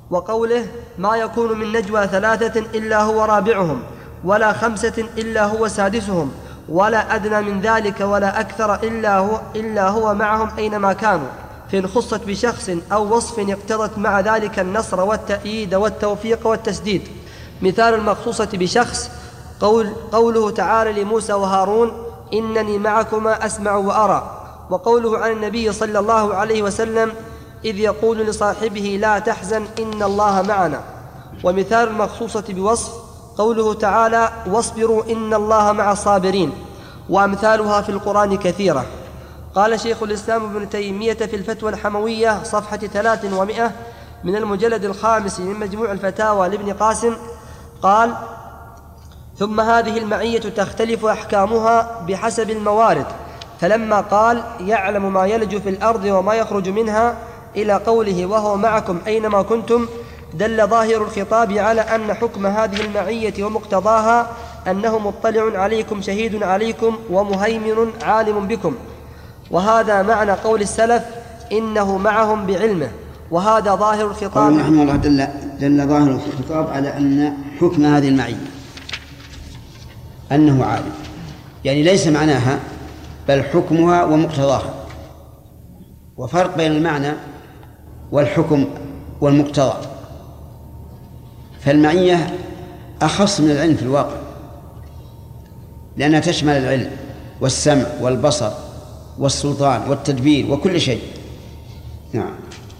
وقوله ما يكون من نجوى 3 إلا هو رابعهم ولا 5 إلا هو سادسهم ولا أدنى من ذلك ولا أكثر إلا هو معهم أينما كانوا، فإن خصت بشخص أو وصف اقتضت مع ذلك النصر والتأييد والتوفيق والتسديد. مثال المخصوصة بشخص قوله تعالى لموسى وهارون إنني معكما أسمع وأرى، وقوله عن النبي صلى الله عليه وسلم إذ يقول لصاحبه لا تحزن إن الله معنا. ومثال المخصوصة بوصف قوله تعالى واصبروا إن الله مع الصابرين، وأمثالها في القرآن كثيرة. قال شيخ الإسلام ابن تيمية في الفتوى الحموية صفحة 300 من المجلد 5 من مجموع الفتاوى لابن قاسم قال ثم هذه المعية تختلف أحكامها بحسب الموارد، فلما قال يعلم ما يلج في الأرض وما يخرج منها إلى قوله وهو معكم أينما كنتم دل ظاهر الخطاب على أن حكم هذه المعية ومقتضاها أنه مطلع عليكم شهيد عليكم ومهيمن عالم بكم، وهذا معنى قول السلف إنه معهم بعلمه، وهذا ظاهر الخطاب. قال رحمه الله دل ظاهر الخطاب على أن حكم هذه المعية أنه عالم، يعني ليس معناها بل حكمها ومقتضاها، وفرق بين المعنى والحكم والمقتضى. فالمعية أخص من العلم في الواقع لأنها تشمل العلم والسمع والبصر والسلطان والتدبير وكل شيء. نعم.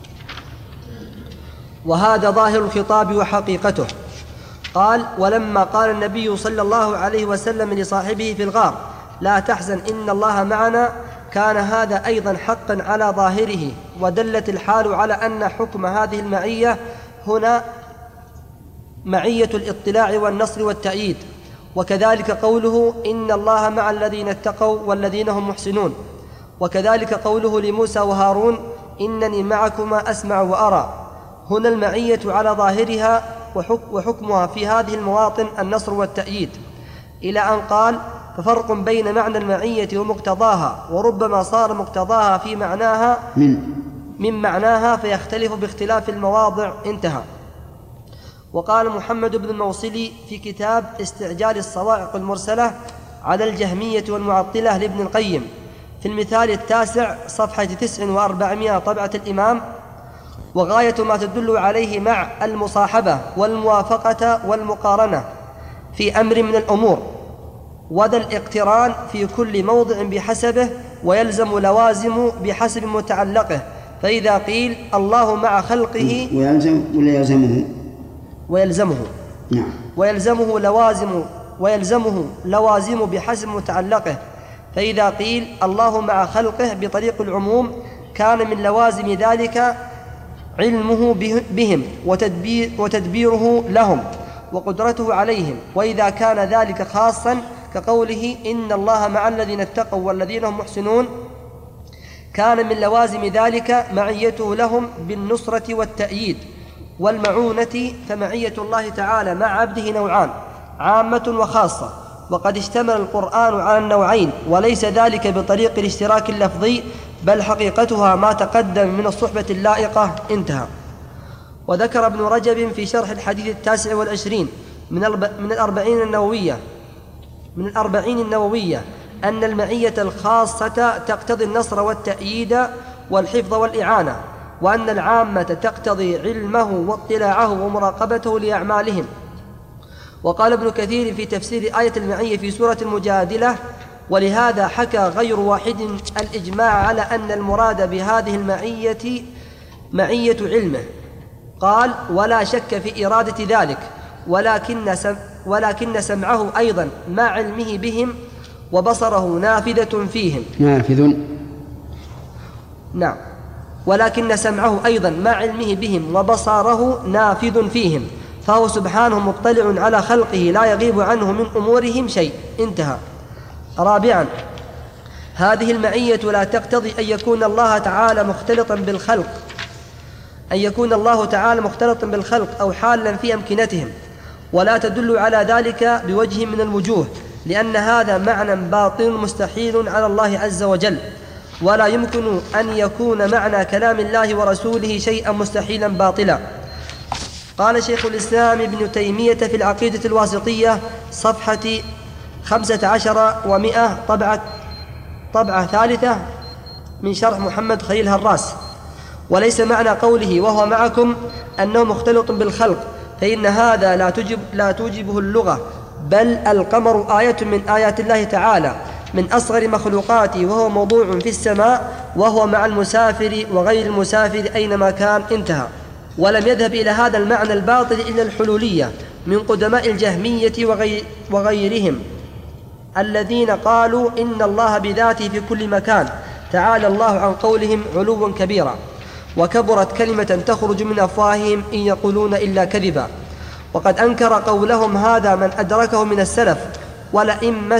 وهذا ظاهر الخطاب وحقيقته. قال ولما قال النبي صلى الله عليه وسلم لصاحبه في الغار لا تحزن إن الله معنا كان هذا أيضا حقا على ظاهره، ودلت الحال على أن حكم هذه المعية هنا معية الاطلاع والنصر والتأييد. وكذلك قوله إن الله مع الذين اتقوا والذين هم محسنون، وكذلك قوله لموسى وهارون إنني معكما أسمع وأرى، هنا المعية على ظاهرها وحكمها في هذه المواطن النصر والتأييد، إلى أن قال ففرق بين معنى المعية ومقتضاها، وربما صار مقتضاها في معناها من معناها فيختلف باختلاف المواضع. انتهى. وقال محمد بن الموصلي في كتاب استعجال الصواعق المرسلة على الجهمية والمعطلة لابن القيم في المثال 9 صفحة 9 و400 طبعة الإمام وغاية ما تدل عليه مع المصاحبة والموافقة والمقارنة في أمر من الأمور، وذا الاقتران في كل موضع بحسبه، ويلزم لوازم بحسب متعلقه. فإذا قيل الله مع خلقه ويلزمه نعم. ويلزمه لوازم بحسب متعلقه. فإذا قيل الله مع خلقه بطريق العموم كان من لوازم ذلك علمه بهم وتدبيره لهم وقدرته عليهم. وإذا كان ذلك خاصا كقوله إن الله مع الذين اتقوا والذين هم محسنون كان من لوازم ذلك معيته لهم بالنصرة والتأييد والمعونة. فمعية الله تعالى مع عبده نوعان عامة وخاصة، وقد اشتمل القرآن على النوعين، وليس ذلك بطريق الاشتراك اللفظي بل حقيقتها ما تقدم من الصحبة اللائقة. انتهى. وذكر ابن رجب في شرح الحديث 29 من الأربعين النووية أن المعية الخاصة تقتضي النصر والتأييد والحفظ والإعانة، وأن العامة تقتضي علمه واطلاعه ومراقبته لأعمالهم. وقال ابن كثير في تفسير آية المعية في سورة المجادلة ولهذا حكى غير واحد الإجماع على أن المراد بهذه المعية معية علمه. قال ولا شك في إرادة ذلك، ولكن سمعه أيضا مع علمه بهم وبصره نافذة فيهم. نعم. ولكن سمعه أيضا مع علمه بهم وبصره نافذ فيهم، فهو سبحانه مطلع على خلقه لا يغيب عنه من أمورهم شيء. انتهى. رابعا هذه المعية لا تقتضي أن يكون الله تعالى مختلطا بالخلق أو حالا في أمكنتهم، ولا تدل على ذلك بوجه من الوجوه، لأن هذا معنى باطل مستحيل على الله عز وجل، ولا يمكن أن يكون معنى كلام الله ورسوله شيئا مستحيلا باطلا. قال شيخ الإسلام ابن تيمية في العقيدة الواسطية صفحة 15 و100 طبعة ثالثة من شرح محمد خليل هراس: وليس معنى قوله وهو معكم أنه مختلط بالخلق، فإن هذا لا توجبه اللغة، بل القمر آية من آيات الله تعالى من أصغر مخلوقاته، وهو موضوع في السماء، وهو مع المسافر وغير المسافر أينما كان. انتهى. ولم يذهب إلى هذا المعنى الباطل إلا الحلولية من قدماء الجهمية وغيرهم الذين قالوا إن الله بذاته في كل مكان، تعالى الله عن قولهم علوا كبيرا، وكبرت كلمة تخرج من أفواههم إن يقولون إلا كذبا. وقد أنكر قولهم هذا من أدركه من السلف والأئمة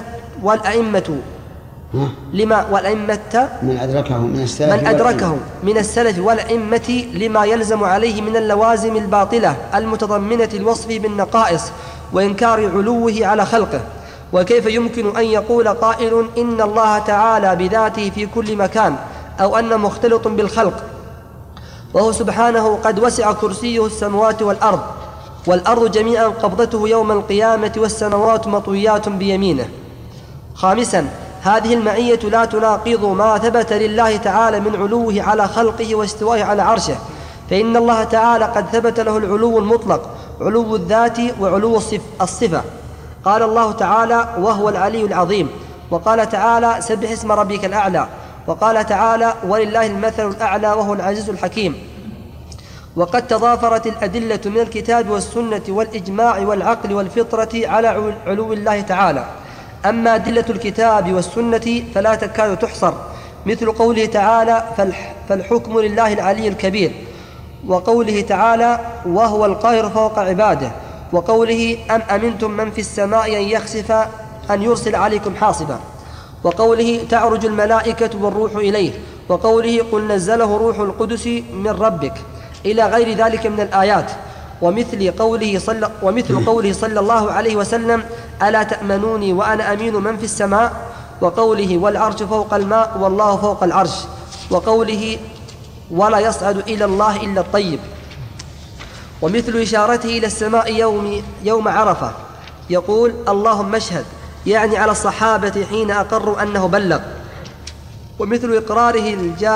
من أدركه من السلف والأئمة لما يلزم عليه من اللوازم الباطلة المتضمنة الوصف بالنقائص وإنكار علوه على خلقه. وكيف يمكن أن يقول قائل إن الله تعالى بذاته في كل مكان، أو أن مختلط بالخلق، وهو سبحانه قد وسع كرسيه السماوات والأرض جميعا قبضته يوم القيامة، والسماوات مطويات بيمينه. خامسا، هذه المعية لا تناقض ما ثبت لله تعالى من علوه على خلقه واستوائه على عرشه، فإن الله تعالى قد ثبت له العلو المطلق، علو الذات وعلو الصفة. قال الله تعالى وهو العلي العظيم، وقال تعالى سبح اسم ربك الأعلى، وقال تعالى ولله المثل الأعلى وهو العزيز الحكيم. وقد تضافرت الأدلة من الكتاب والسنة والإجماع والعقل والفطرة على علو الله تعالى. أما أدلة الكتاب والسنة فلا تكاد تحصر، مثل قوله تعالى فالحكم لله العلي الكبير، وقوله تعالى وهو القاهر فوق عباده، وقوله أم أمنتم من في السماء أن يرسل عليكم حاصبا، وقوله تعرج الملائكة والروح إليه، وقوله قل نزله روح القدس من ربك، إلى غير ذلك من الآيات. ومثل قوله صلى الله عليه وسلم ألا تأمنوني وأنا أمين من في السماء، وقوله والعرش فوق الماء والله فوق العرش، وقوله ولا يصعد إلى الله إلا الطيب. ومثل إشارته إلى السماء يوم عرفة يقول اللهم اشهد، يعني على الصحابة حين أقروا أنه بلغ. ومثل إقراره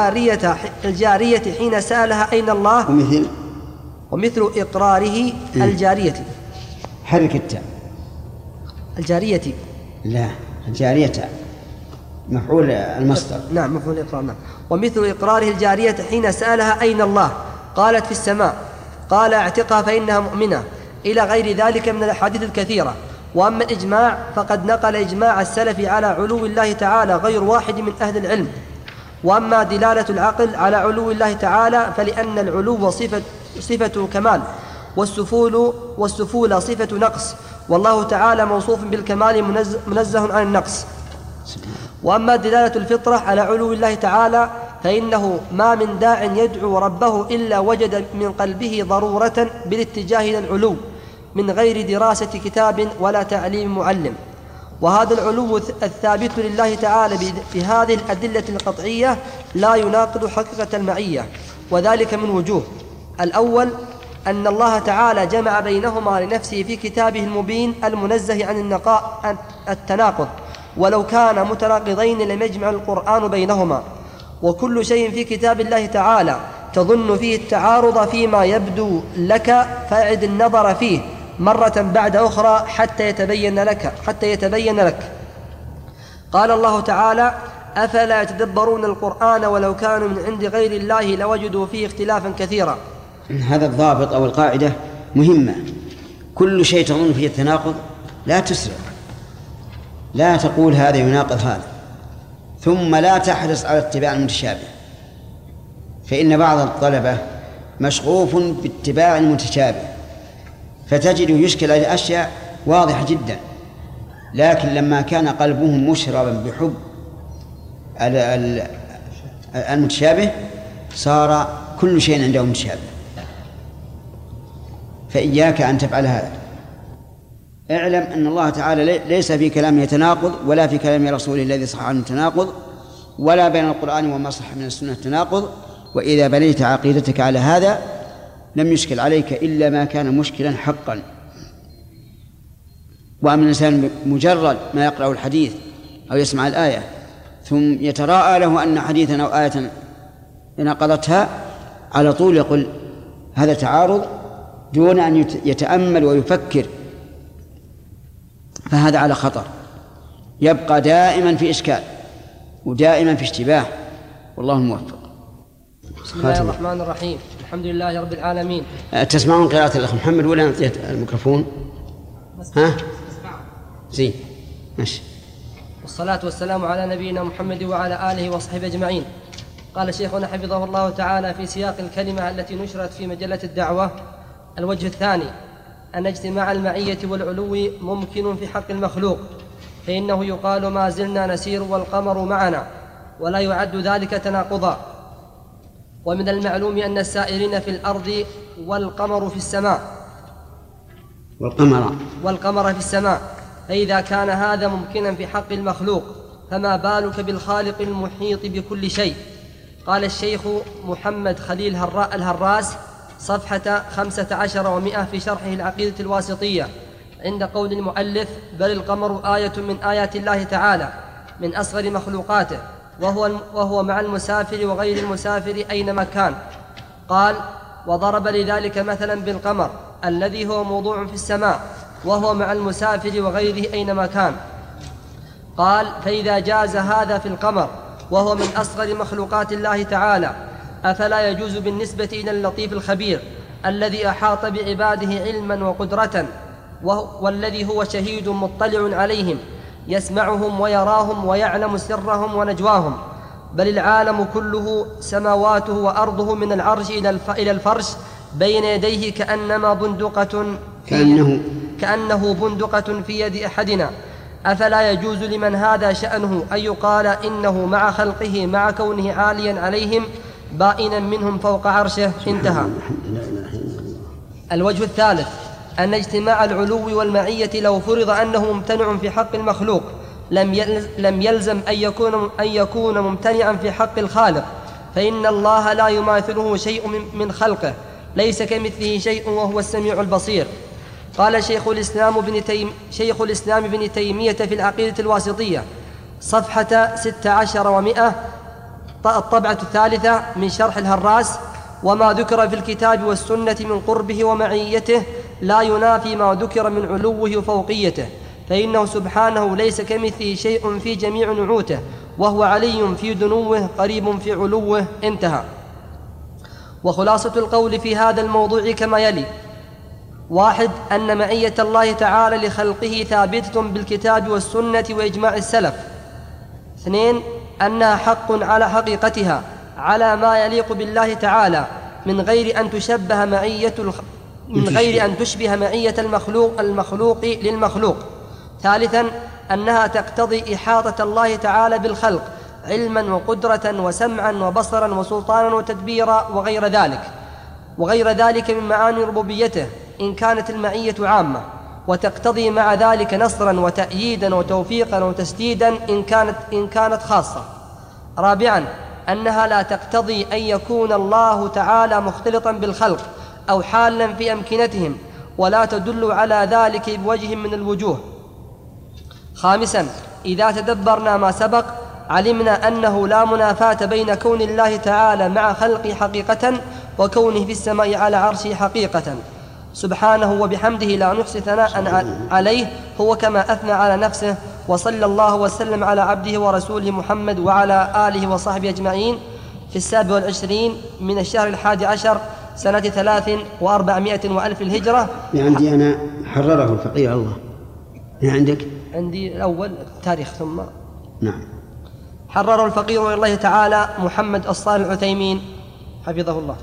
الجارية حين سألها أين الله، ومثل إقراره الجارية حرك التاء الجارية لا الجارية مفعول المصدر نعم مفعول إقرار نعم. ومثل إقراره الجارية حين سألها أين الله قالت في السماء، قال اعتقها فإنها مؤمنة، إلى غير ذلك من الأحاديث الكثيرة. وأما الإجماع فقد نقل إجماع السلف على علو الله تعالى غير واحد من أهل العلم. وأما دلالة العقل على علو الله تعالى فلأن العلو صفة كمال، والسفول صفة نقص، والله تعالى موصوف بالكمال منزه عن النقص. وأما دلالة الفطرة على علو الله تعالى فإنه ما من داع يدعو ربه إلا وجد من قلبه ضرورة بالاتجاه إلى العلو من غير دراسة كتاب ولا تعليم معلم. وهذا العلو الثابت لله تعالى بهذه الأدلة القطعية لا يناقض حقيقة المعية، وذلك من وجوه. الأول أن الله تعالى جمع بينهما لنفسه في كتابه المبين المنزه عن التناقض، ولو كان متناقضين لم يجمع القرآن بينهما. وكل شيء في كتاب الله تعالى تظن فيه التعارض فيما يبدو لك فأعد النظر فيه مرة بعد أخرى حتى يتبين لك. قال الله تعالى أفلا يتدبرون القرآن ولو كانوا من عند غير الله لوجدوا فيه اختلافا كثيرا. هذا الضابط أو القاعدة مهمة. كل شيء تظن فيه التناقض لا تسرع، لا تقول هذا يناقض هذا، ثم لا تحرص على اتباع المتشابه، فإن بعض الطلبة مشغوف باتباع المتشابه فتجد يشكل عليه أشياء واضحة جدا، لكن لما كان قلبهم مشربا بحب المتشابه صار كل شيء عنده متشابه. فإياك أن تفعل هذا. اعلم أن الله تعالى ليس في كلامه تناقض، ولا في كلام رسوله الذي صح عنه تناقض، ولا بين القرآن وما صح من السنة تناقض. وإذا بنيت عقيدتك على هذا لم يشكل عليك إلا ما كان مشكلا حقا. وأما الإنسان مجرد ما يقرأ الحديث أو يسمع الآية ثم يتراءى له أن حديثا أو آية نقضتها، على طول يقول هذا تعارض دون أن يتأمل ويفكر، فهذا على خطر، يبقى دائما في إشكال ودائما في اشتباه، والله الموفق. بسم الله الرحمن الرحيم، الحمد لله رب العالمين. تسمعون قراءة الأخ محمد ولا نعطيه الميكروفون؟ ها؟ زين ماشي. والصلاة والسلام على نبينا محمد وعلى آله وصحبه أجمعين. قال شيخنا حفظه الله تعالى في سياق الكلمة التي نشرت في مجلة الدعوة: الوجه الثاني أن اجتماع المعية والعلو ممكن في حق المخلوق، فإنه يقال ما زلنا نسير والقمر معنا، ولا يعد ذلك تناقضا. ومن المعلوم أن السائرين في الأرض والقمر في السماء والقمر في السماء، فإذا كان هذا ممكنا في حق المخلوق فما بالك بالخالق المحيط بكل شيء. قال الشيخ محمد خليل الهراس صفحة 15 و100 في شرحه العقيدة الواسطية عند قول المؤلف: بل القمر آية من آيات الله تعالى من أصغر مخلوقاته، وهو مع المسافر وغير المسافر أينما كان. قال: وضرب لذلك مثلا بالقمر الذي هو موضوع في السماء وهو مع المسافر وغيره أينما كان. قال: فإذا جاز هذا في القمر وهو من أصغر مخلوقات الله تعالى، أفلا يجوز بالنسبة إلى اللطيف الخبير الذي أحاط بعباده علما وقدرة، والذي هو شهيد مطلع عليهم يسمعهم ويراهم ويعلم سرهم ونجواهم؟ بل العالم كله سماواته وأرضه من العرش إلى الفرش بين يديه كأنه بندقة في يد أحدنا. أفلا يجوز لمن هذا شأنه أن يقال إنه مع خلقه مع كونه عاليا عليهم بائنا منهم فوق عرشه؟ انتهى. الوجه الثالث أن اجتماع العلو والمعية لو فرض أنه ممتنع في حق المخلوق لم يلزم أن يكون ممتنعا في حق الخالق، فإن الله لا يماثله شيء من خلقه، ليس كمثله شيء وهو السميع البصير. قال شيخ الإسلام ابن تيمية في العقيدة الواسطية صفحة 16 و100 الطبعة الثالثة من شرح الهراس: وما ذكر في الكتاب والسنة من قربه ومعيته لا ينافي ما ذكر من علوه وفوقيته، فإنه سبحانه ليس كمثله شيء في جميع نعوته، وهو علي في دنوه قريب في علوه. انتهى. وخلاصة القول في هذا الموضوع كما يلي: 1. أن معية الله تعالى لخلقه ثابتة بالكتاب والسنة وإجماع السلف. 2. أنها حق على حقيقتها على ما يليق بالله تعالى من غير أن تشبه معية المخلوق للمخلوق. 3. أنها تقتضي إحاطة الله تعالى بالخلق علما وقدرة وسمعا وبصرا وسلطانا وتدبيرا وغير ذلك من معاني ربوبيته إن كانت المعية عامة، وتقتضي مع ذلك نصرا وتأييدا وتوفيقا وتسديدا إن كانت خاصة. 4. أنها لا تقتضي أن يكون الله تعالى مختلطا بالخلق أو حالا في أمكنتهم، ولا تدل على ذلك بوجه من الوجوه. 5. إذا تدبرنا ما سبق علمنا أنه لا منافاة بين كون الله تعالى مع خلقه حقيقة وكونه في السماء على عرشه حقيقة، سبحانه وبحمده لا نحصي ثناء عليه، هو كما أثنى على نفسه. وصلى الله وسلم على عبده ورسوله محمد وعلى آله وصحبه أجمعين في 27 من الشهر 11 سنة 3,400 الهجرة. عندي أنا حرره الفقيه الله. عندك؟ عندي الأول التاريخ ثم نعم. حرره الفقيه رضي الله تعالى محمد الصالح العثيمين حفظه الله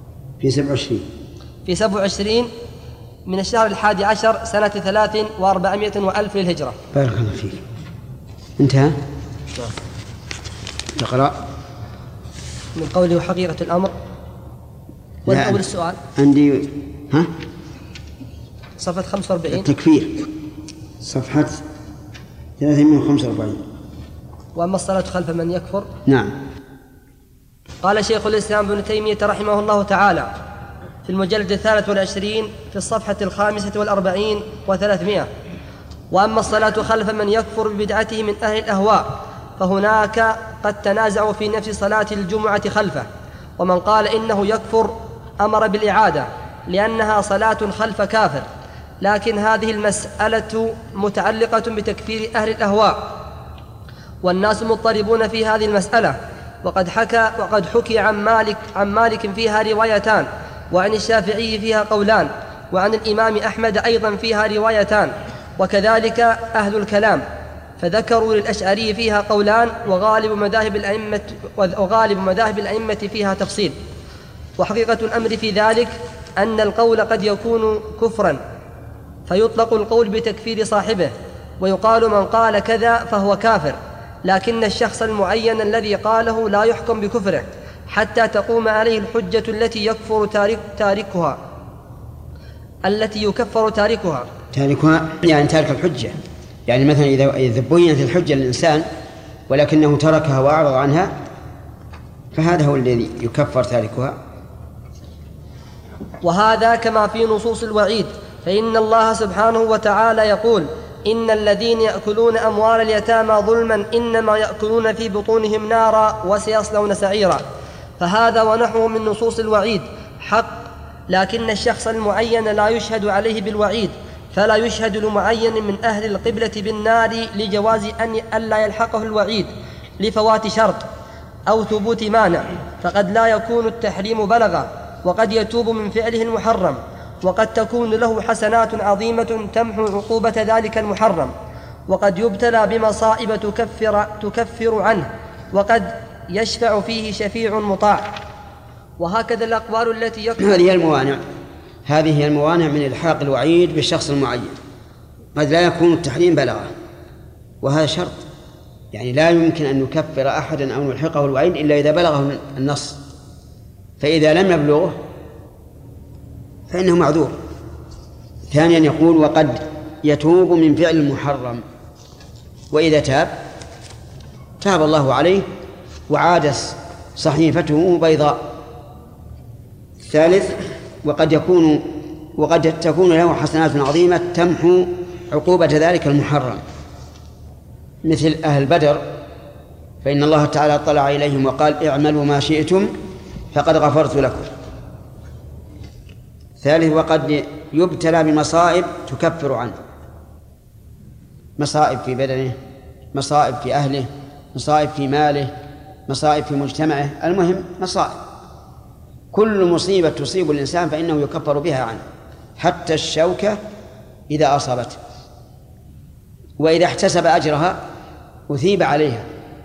في 27 من الشهر 11 سنة 3,400 الهجرة. بارك الله فيك. انتهى. تقرأ من قوله حقيقة الأمر. والأول السؤال عندي صفحة 45 التكفير صفحة 345. وأما الصلاة خلف من يكفر. نعم. قال شيخ الإسلام ابن تيمية رحمه الله تعالى في المجلد 23 في الصفحة 45 و300. وأما الصلاة خلف من يكفر ببدعته من أهل الأهواء فهناك قد تنازعوا في نفس صلاة الجمعة خلفه، ومن قال إنه يكفر أمر بالإعادة لأنها صلاة خلف كافر، لكن هذه المسألة متعلقة بتكفير أهل الأهواء، والناس مضطربون في هذه المسألة. وقد حكي عن مالك فيها روايتان، وعن الشافعي فيها قولان، وعن الإمام أحمد أيضا فيها روايتان، وكذلك أهل الكلام، فذكروا للأشعري فيها قولان، وغالب مذاهب الأئمة فيها تفصيل. وحقيقة الأمر في ذلك أن القول قد يكون كفرا، فيطلق القول بتكفير صاحبه، ويقال من قال كذا فهو كافر، لكن الشخص المعين الذي قاله لا يحكم بكفره حتى تقوم عليه الحجة التي يكفر تاركها يعني تارك الحجة. يعني مثلا إذا بينت الحجة للإنسان ولكنه تركها وأعرض عنها فهذا هو الذي يكفر تاركها. وهذا كما في نصوص الوعيد، فإن الله سبحانه وتعالى يقول: إن الذين يأكلون أموال اليتامى ظلما إنما يأكلون في بطونهم نارا وسيصلون سعيرا. فهذا ونحوه من نصوص الوعيد حق، لكن الشخص المعين لا يشهد عليه بالوعيد، فلا يشهد لمعين من أهل القبلة بالنار لجواز ألا يلحقه الوعيد لفوات شرط أو ثبوت مانع، فقد لا يكون التحريم بلغه، وقد يتوب من فعله المحرم، وقد تكون له حسنات عظيمة تمحو عقوبة ذلك المحرم، وقد يبتلى بمصائب تكفر عنه، وقد يشفع فيه شفيع مطاع. وهكذا الأقوال التي هذه هي الموانع من إلحاق الوعيد بالشخص المعين. قد لا يكون التحريم بلغه، وهذا شرط، يعني لا يمكن أن نكفر أحدا أو نلحقه الوعيد إلا إذا بلغه النص، فإذا لم يبلغه فإنه معذور. ثانيا يقول: وقد يتوب من فعل المحرم، وإذا تاب الله عليه وعاد صحيفته بيضاء. ثالث: وقد تكون له حسنات عظيمة تمحو عقوبة ذلك المحرم، مثل أهل بدر، فإن الله تعالى اطلع إليهم وقال: اعملوا ما شئتم فقد غفرت لكم. ثالث: وقد يبتلى بمصائب تكفر عنه، مصائب في بدنه، مصائب في أهله، مصائب في ماله، مصائب في مجتمعه، المهم مصائب. كل مصيبة تصيب الإنسان فإنه يكفر بها عنه، حتى الشوكة إذا أصابته، وإذا احتسب أجرها أثيب عليها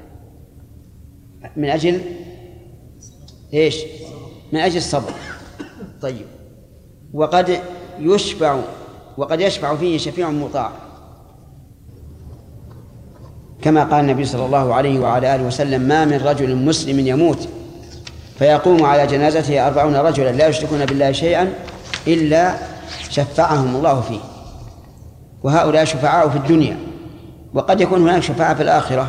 من أجل إيش؟ من أجل الصبر. طيب. وقد يشفع فيه شفيع مطاع، كما قال النبي صلى الله عليه وعلى آله وسلم: ما من رجل مسلم يموت فيقوم على جنازته 40 رجلا لا يشركون بالله شيئا إلا شفعهم الله فيه. وهؤلاء شفعاء في الدنيا، وقد يكون هناك شفاعة في الآخرة،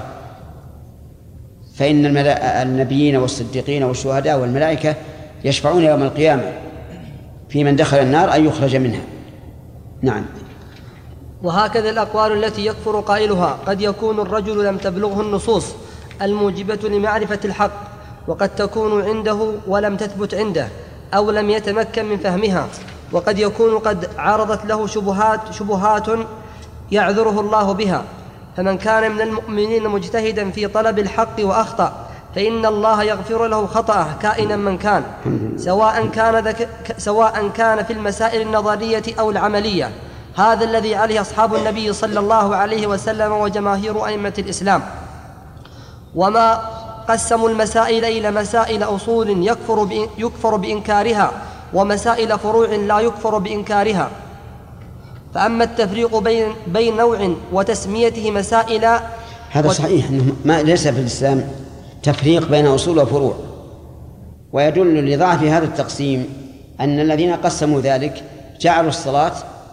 فإن النبيين والصديقين والشهداء والملائكة يشفعون يوم القيامة في من دخل النار أن يخرج منها. نعم. وهكذا الأقوال التي يكفر قائلها قد يكون الرجل لم تبلغه النصوص الموجبة لمعرفة الحق، وقد تكون عنده ولم تثبت عنده أو لم يتمكن من فهمها، وقد يكون قد عرضت له شبهات يعذره الله بها. فمن كان من المؤمنين مجتهدا في طلب الحق وأخطأ فإن الله يغفر له خطأه كائنا من كان، سواء كان في المسائل النظرية أو العملية. هذا الذي عليه أصحاب النبي صلى الله عليه وسلم وجماهير أئمة الإسلام. وما قسموا المسائل إلى مسائل أصول يكفر بإنكارها، ومسائل فروع لا يكفر بإنكارها. فأما التفريق بين نوع وتسميته مسائل، هذا صحيح، ليس في الإسلام تفريق بين أصول وفروع، ويدل لضعف هذا التقسيم أن الذين قسموا ذلك جعلوا الصلاة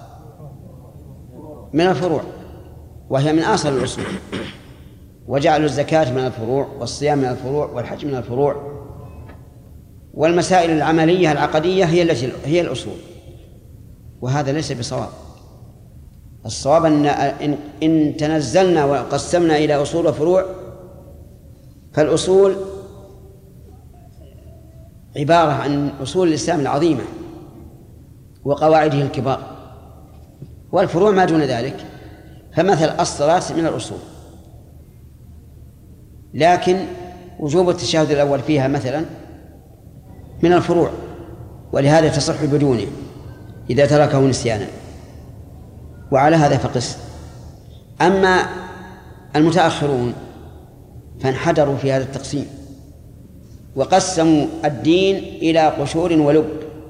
من الفروع وهي من أصل الأصول، وجعلوا الزكاة من الفروع، والصيام من الفروع، والحج من الفروع. والمسائل العملية العقدية هي الأصول، وهذا ليس بصواب. الصواب إن تنزلنا وقسمنا إلى أصول وفروع، فالأصول عبارة عن أصول الإسلام العظيمة وقواعده الكبار، والفروع ما دون ذلك. فمثل الصلاة من الأصول، لكن وجوب التشهد الأول فيها مثلا من الفروع، ولهذا تصح بدونه إذا تركه نسيانا، وعلى هذا فقس. أما المتأخرون فانحدروا في هذا التقسيم وقسموا الدين إلى قشور ولب،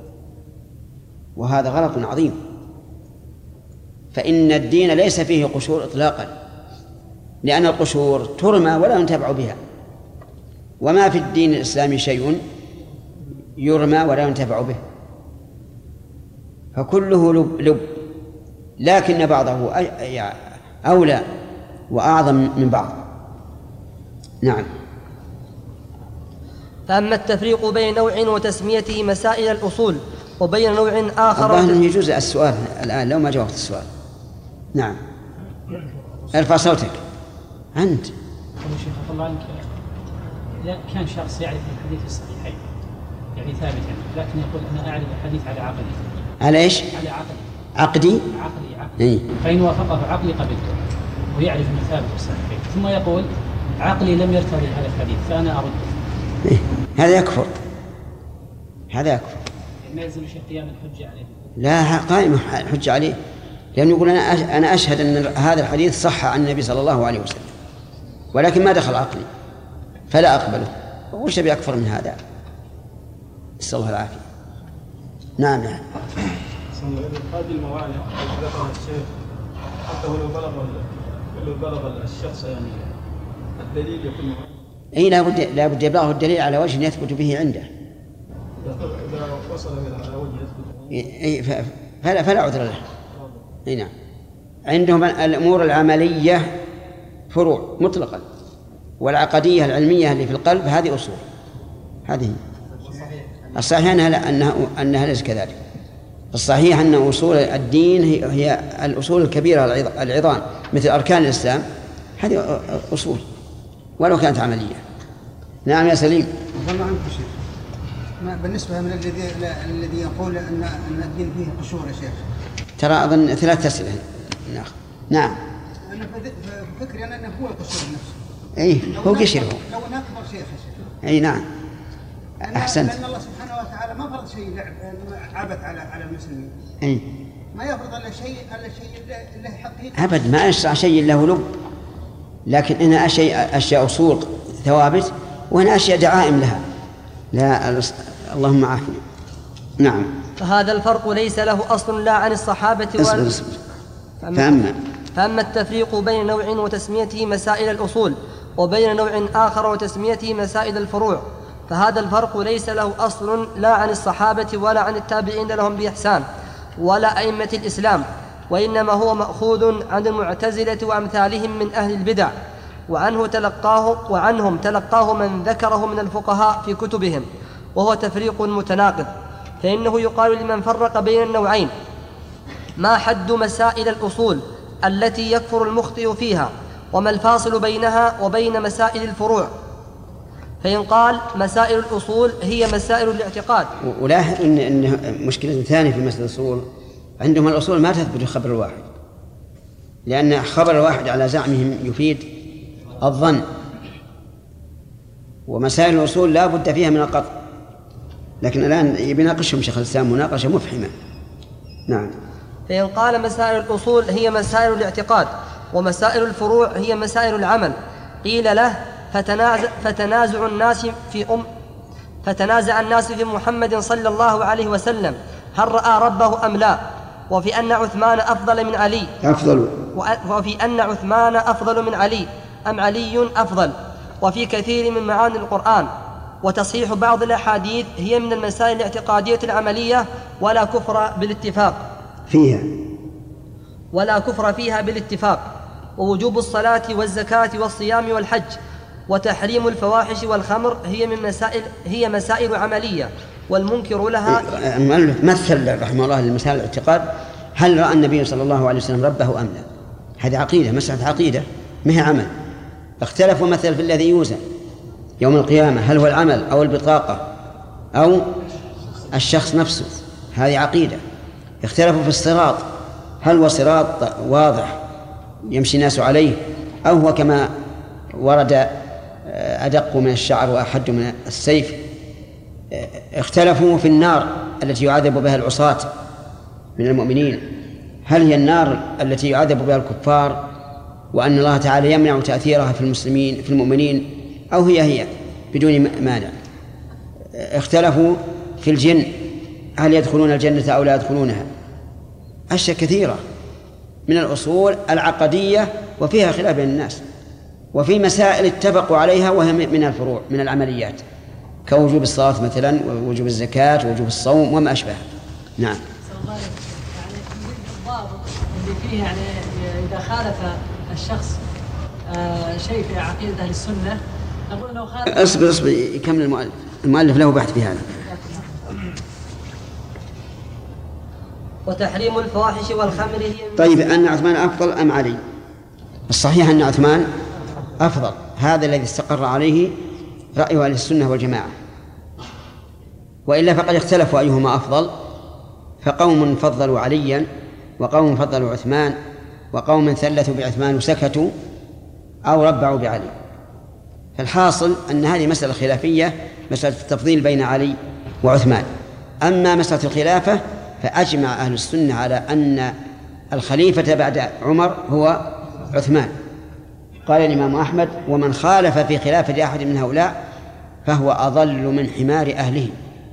وهذا غلط عظيم، فإن الدين ليس فيه قشور إطلاقا، لأن القشور ترمى ولا ينتفع بها، وما في الدين الإسلامي شيء يرمى ولا ينتفع به، فكله لب، لكن بعضه أولى وأعظم من بعض. نعم. فأما التفريق بين نوع وتسميته مسائل الأصول وبين نوع آخر يجوز السؤال الآن لو ما جاوبت السؤال. نعم. ارفع صوتك أنت. شيخ الله عنك، كان شخص يعرف الحديث الصحيحين يعني ثابت عنه، لكن يقول أنا أعرف الحديث على عقلي. على إيش؟ على عقلي. عقدي؟ عقلي. إيه؟ فإن وافقه عقلي قبلته ويعرف أنه ثابت في الصحيحين، ثم يقول عقلي لم يرتضي هذا الحديث فأنا أرده. إيه؟ هذا يكفر، هذا يكفر. ما يلزم شيء قيام الحجة عليه. لا، قائم الحجة عليه، لأنه يقول أنا أشهد أن هذا الحديث صح عن النبي صلى الله عليه وسلم، ولكن ما دخل عقلي فلا أقبله. وش بأكثر من هذا؟ نسأل الله العافية. نعم. هذه الموانع التي ذكرها الشيخ حتى لو بلغ الشخص يعني الدليل يكون أي لا بد يبلغه الدليل على وجه يثبت به عنده. إذا وصل على وجه يثبت فلا عذر له. أي نعم. عندهم الأمور العملية فروع مطلقا، والعقدية العلمية اللي في القلب هذه أصول. هذه الصحيح أنها ليس كذلك. الصحيح أن أصول الدين هي الأصول الكبيرة العظام مثل أركان الإسلام، هذه أصول ولو كانت عملية. نعم يا سليم. الله عنك شيخ، بالنسبة من الذي يقول أن الدين فيه قشور يا شيخ، ترى أظن 3 أسئلة. نعم. أنا فكري أنه هو القشور نفسه. أي هو قشر هو. لو أكبر شيخ يا شيخ. أي نعم. أحسنت. لأن الله سبحانه وتعالى ما فرض شيء عبث على المسلمين. أي. ما يفرض إلا شيء له حقيقة. أبد ما أشرع شيء له لب، لكن هنا أشياء أصول ثوابت، وهنا أشياء دعائم لها. لا اللهم عافنا. نعم. فهذا الفرق ليس له أصل لا عن الصحابة ولا. فأما التفريق بين نوع وتسميته مسائل الأصول وبين نوع آخر وتسميته مسائل الفروع، فهذا الفرق ليس له أصل لا عن الصحابة ولا عن التابعين لهم بإحسان ولا أئمة الإسلام، وإنما هو مأخوذ عن المعتزلة وأمثالهم من أهل البدع، وعنهم تلقاه من ذكره من الفقهاء في كتبهم، وهو تفريق متناقض. فإنه يقال لمن فرق بين النوعين: ما حد مسائل الأصول التي يكفر المخطئ فيها، وما الفاصل بينها وبين مسائل الفروع؟ فإن قال مسائل الأصول هي مسائل الاعتقاد. ولاحظ إن مشكلة ثانية في مسألة الأصول، عندهم الأصول ما تثبت خبر الواحد، لأن خبر الواحد على زعمهم يفيد الظن، ومسائل الأصول لا بد فيها من القطع. لكن الآن يناقشهم شيخ الإسلام مناقشة مفحمة. نعم. فإن قال مسائل الأصول هي مسائل الاعتقاد ومسائل الفروع هي مسائل العمل، قيل له فتنازع الناس في محمد صلى الله عليه وسلم هل رأى ربه أم لا، وفي أن عثمان أفضل من علي أم علي أفضل، وفي كثير من معاني القرآن. وتصحيح بعض الأحاديث هي من المسائل الاعتقادية العملية ولا كفر فيها بالاتفاق. ووجوب الصلاة والزكاة والصيام والحج وتحريم الفواحش والخمر هي مسائل عملية، والمنكر لها. المؤلف مثل رحمه الله لمسائل الاعتقاد، هل رأى النبي صلى الله عليه وسلم ربه أم لا؟ هذه عقيدة، مسألة عقيدة ما هي عمل. اختلفوا مثلا في الذي يوزن يوم القيامة، هل هو العمل أو البطاقة أو الشخص نفسه، هذه عقيدة. اختلفوا في الصراط، هل هو صراط واضح يمشي الناس عليه أو هو كما ورد أدق من الشعر وأحد من السيف. اختلفوا في النار التي يعذب بها العصاة من المؤمنين، هل هي النار التي يعذب بها الكفار وأن الله تعالى يمنع تأثيرها في المسلمين في المؤمنين، أو هي بدون مانع. اختلفوا في الجن، هل يدخلون الجنة أو لا يدخلونها. أشياء كثيرة من الأصول العقدية وفيها خلاف بين الناس، وفي مسائل اتفقوا عليها وهي من الفروع من العمليات، كوجوب الصلاة مثلا، ووجوب الزكاة، ووجوب الصوم وما أشبه. نعم. يعني الضابط اللي فيه يعني إذا خالف الشخص شيء في عقيدة أهل السنة، نقول لو خالف. اصبر يكمل المؤلف له بحث في هذا. وتحريم الفواحش والخمر هي. طيب، أن عثمان أفضل أم علي؟ الصحيح أن عثمان أفضل، هذا الذي استقر عليه رأي أهل السنة والجماعة، وإلا فقد اختلفوا أيهما أفضل، فقوم فضلوا عليا وقوم فضلوا عثمان وقوم ثلثوا بعثمان وسكتوا أو ربعوا بعلي. فالحاصل أن هذه مسألة خلافية، مسألة التفضيل بين علي وعثمان. أما مسألة الخلافة فأجمع أهل السنة على أن الخليفة بعد عمر هو عثمان. قال الإمام أحمد: ومن خالف في خلافة أحد من هؤلاء فهو أضل من حمار أهله.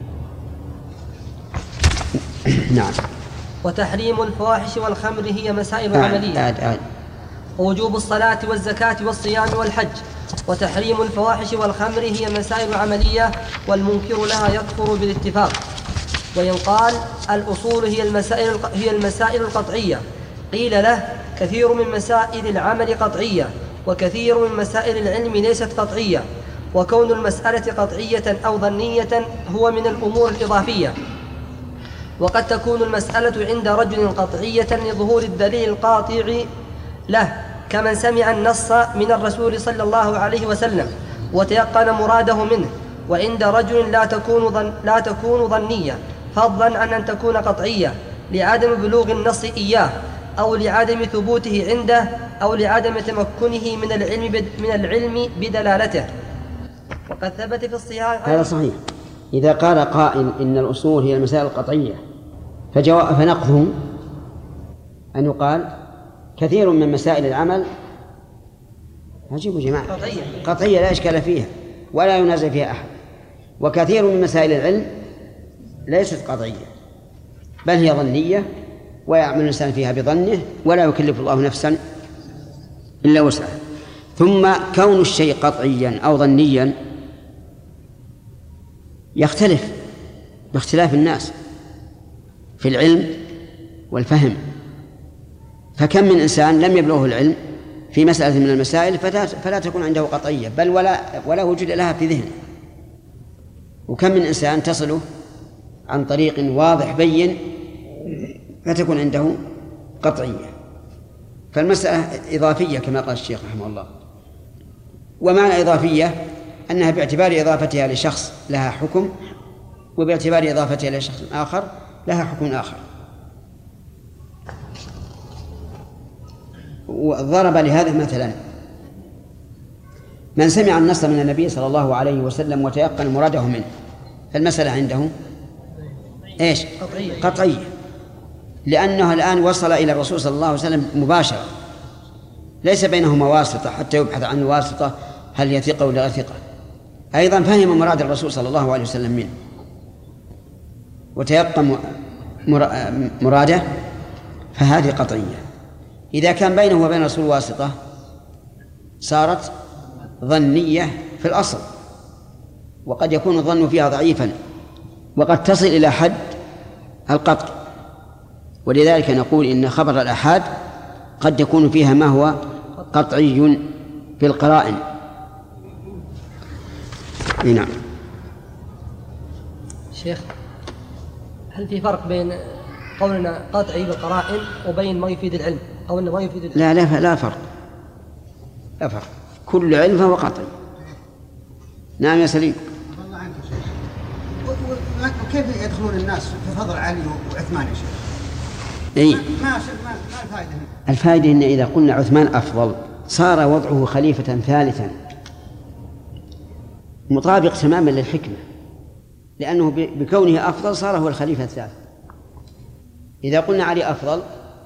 نعم. وتحريم الفواحش والخمر هي مسائل عملية. ووجوب الصلاة والزكاة والصيام والحج. وتحريم الفواحش والخمر هي مسائل عملية، والمنكر لها يكفر بالاتفاق. وإن قال الأصول هي المسائل القطعية، قيل له: كثير من مسائل العمل قطعية، وكثير من مسائل العلم ليست قطعية، وكون المسألة قطعية أو ظنية هو من الأمور الإضافية. وقد تكون المسألة عند رجل قطعية لظهور الدليل القاطع له، كمن سمع النص من الرسول صلى الله عليه وسلم وتيقن مراده منه، وعند رجل لا تكون ظنية، فضلا عن أن تكون قطعية لعدم بلوغ النص إياه، أو لعدم ثبوته عنده، أو لعدم تمكنه من العلم بدلالته. وقد ثبت في الصحيح. هذا صحيح. إذا قال قائل إن الأصول هي المسائل القطعية، فنقضه أن يقال كثير من مسائل العمل، عجيب جماعة، قطعية لا إشكال فيها ولا ينازع فيها أحد، وكثير من مسائل العلم ليست قطعية بل هي ظنية، ويعمل الإنسان فيها بظنه، ولا يكلف الله نفسا إلا وسعها. ثم كون الشيء قطعيا أو ظنيا يختلف باختلاف الناس في العلم والفهم، فكم من إنسان لم يبلغه العلم في مسألة من المسائل فلا تكون عنده قطعية بل ولا وجود لها في ذهنه، وكم من إنسان تصله عن طريق واضح بين فتكون عنده قطعية. فالمسألة إضافية كما قال الشيخ رحمه الله. ومعنى إضافية أنها باعتبار إضافتها لشخص لها حكم، وباعتبار إضافتها لشخص آخر لها حكم آخر. وضرب لهذا مثلا: من سمع النص من النبي صلى الله عليه وسلم وتيقن مراده منه، فالمسألة عنده إيش؟ قطعية، لأنه الآن وصل إلى الرسول صلى الله عليه وسلم مباشرة، ليس بينهما واسطة حتى يبحث عن واسطة هل هي ثقة ولا غير ثقة. أيضا فهم مراد الرسول صلى الله عليه وسلم منه وتيقن مراده، فهذه قطعية. إذا كان بينه وبين الرسول واسطة صارت ظنية في الأصل، وقد يكون الظن فيها ضعيفا وقد تصل إلى حد القطع. ولذلك نقول إن خبر الآحاد قد يكون فيها ما هو قطعي بالقرائن، نعم. شيخ، هل في فرق بين قولنا قطعي بالقرائن وبين ما يفيد العلم؟ قولنا ما يفيد العلم. لا فرق. كل علم فهو قطعي. نعم يا سليم. والله عنك يا شيخ. وكيف يدخلون الناس في فضل علي وعثمان يا شيخ؟ ما الفائدة؟ الفائدة إن إذا قلنا عثمان أفضل صار وضعه خليفة ثالثا مطابق تماما للحكمة، لأنه بكونه أفضل صار هو الخليفة الثالث. إذا قلنا علي أفضل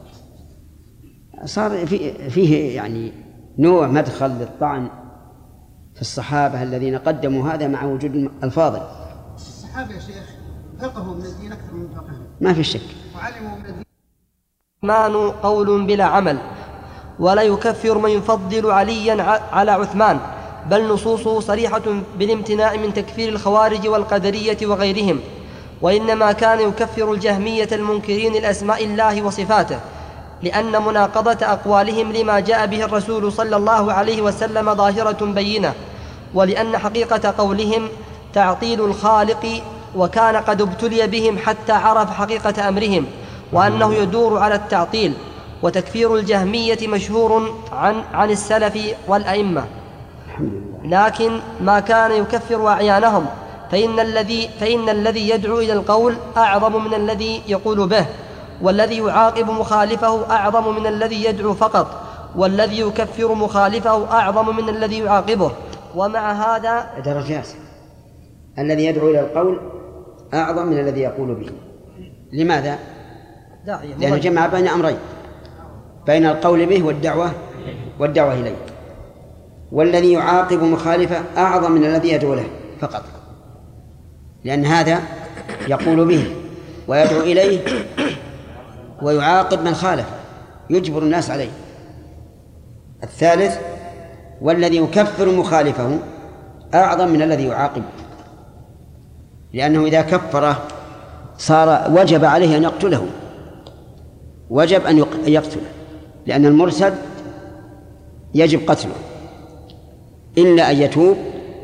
صار فيه يعني نوع مدخل للطعن في الصحابة الذين قدموا هذا مع وجود الفاضل. الصحابة يا شيخ فقهوا من الدين أكثر من فقههم، ما في شك. وعلموا من الدين. عثمان قول بلا عمل، ولا يكفر من يفضل عليا على عثمان، بل نصوصه صريحة بالامتناع من تكفير الخوارج والقدرية وغيرهم، وإنما كان يكفر الجهمية المنكرين لأسماء الله وصفاته، لأن مناقضة أقوالهم لما جاء به الرسول صلى الله عليه وسلم ظاهرة بينة، ولأن حقيقة قولهم تعطيل الخالق، وكان قد ابتلي بهم حتى عرف حقيقة أمرهم وأنه يدور على التعطيل. وتكفير الجهمية مشهور عن السلف والأئمة، لكن ما كان يكفر أعيانهم، فإن الذي يدعو إلى القول أعظم من الذي يقول به، والذي يعاقب مخالفه أعظم من الذي يدعو فقط، والذي يكفر مخالفه أعظم من الذي يعاقبه. ومع هذا درجات. الذي يدعو إلى القول أعظم من الذي يقول به. لماذا؟ لأنه جمع بين أمرين، بين القول به والدعوة إليه. والذي يعاقب مخالفه أعظم من الذي يدعو له فقط، لأن هذا يقول به ويدعو إليه ويعاقب من خالف، يجبر الناس عليه. الثالث والذي يكفر مخالفه أعظم من الذي يعاقب، لأنه إذا كفره صار وجب عليه أن يقتله، وجب أن يقتله، لأن المرتد يجب قتله إلا أن يتوب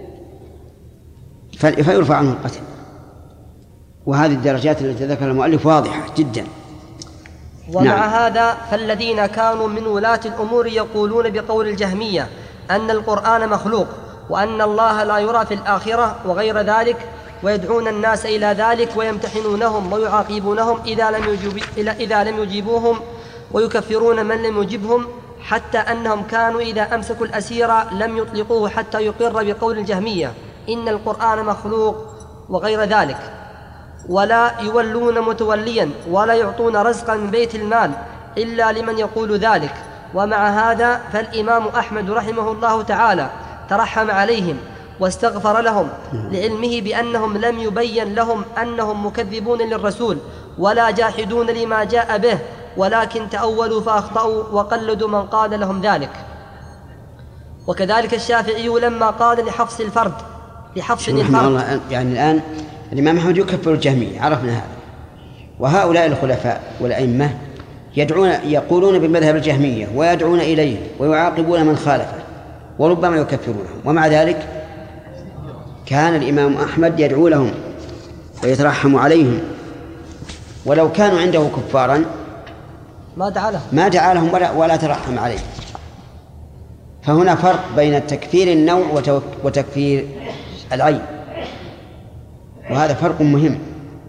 فيرفع عنه القتل. وهذه الدرجات التي ذكرها المؤلف واضحة جدا. ومع نعم. هذا فالذين كانوا من ولاة الأمور يقولون بقول الجهمية أن القرآن مخلوق، وأن الله لا يرى في الآخرة وغير ذلك، ويدعون الناس إلى ذلك ويمتحنونهم ويعاقبونهم إذا لم يجيبوهم، ويكفرون من لم يجبهم، حتى أنهم كانوا إذا أمسكوا الأسير لم يطلقوه حتى يقر بقول الجهمية إن القرآن مخلوق وغير ذلك، ولا يولون متوليا ولا يعطون رزقا من بيت المال إلا لمن يقول ذلك. ومع هذا فالإمام أحمد رحمه الله تعالى ترحم عليهم واستغفر لهم، لعلمه بأنهم لم يبين لهم أنهم مكذبون للرسول ولا جاحدون لما جاء به، ولكن تأولوا فأخطأوا وقلدوا من قال لهم ذلك. وكذلك الشافعي لما قال لحفص الفرد يعني الآن الإمام أحمد يكفر الجهمية، عرفنا هذا. وهؤلاء الخلفاء والأئمة يقولون بمذهب الجهمية ويدعون إليه ويعاقبون من خالفه وربما يكفرونهم، ومع ذلك كان الإمام أحمد يدعو لهم ويترحم عليهم، ولو كانوا عنده كفارا ما دعا لهم ولا ترحم عليهم. فهنا فرق بين تكفير النوع وتكفير العين، وهذا فرق مهم.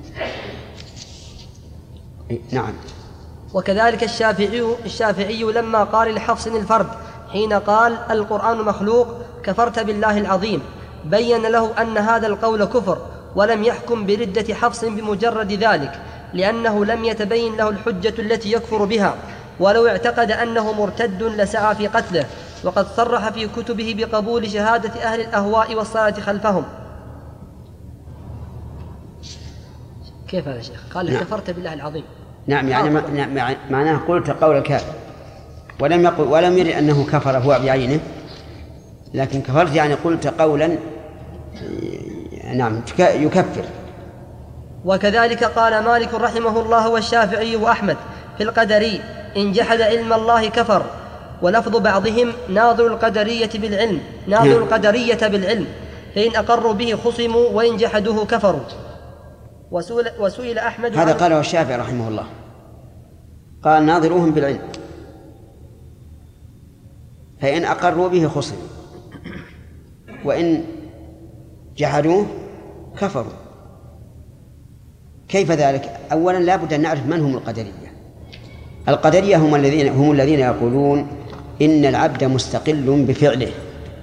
نعم. وكذلك الشافعي لما قال لحفص الفرد حين قال القرآن مخلوق كفرت بالله العظيم، بين له أن هذا القول كفر، ولم يحكم بردة حفص بمجرد ذلك، لأنه لم يتبين له الحجة التي يكفر بها، ولو اعتقد أنه مرتد لسعى في قتله، وقد صرح في كتبه بقبول شهادة أهل الأهواء والصلاة خلفهم. كيف هذا يا شيخ؟ قال نعم. كفرت بالله العظيم. نعم، يعني معناه قلت قول الكافر، ولم يرد أنه كفر هو بعينه، لكن كفرت يعني قلت قولا نعم يكفر. وكذلك قال مالك رحمه الله والشافعي وأحمد في القدري إن جحد علم الله كفر، ولفظ بعضهم ناظر القدرية بالعلم فإن أقروا به خصموا وإن جحدوه كفروا. وسئل أحمد هذا قاله الشافعي رحمه الله، قال ناظروهم بالعلم، فإن أقروا به خصموا وإن جحدوه كفروا. كيف ذلك؟ أولا لا بد أن نعرف من هم القدرية. القدرية هم الذين يقولون إن العبد مستقل بفعله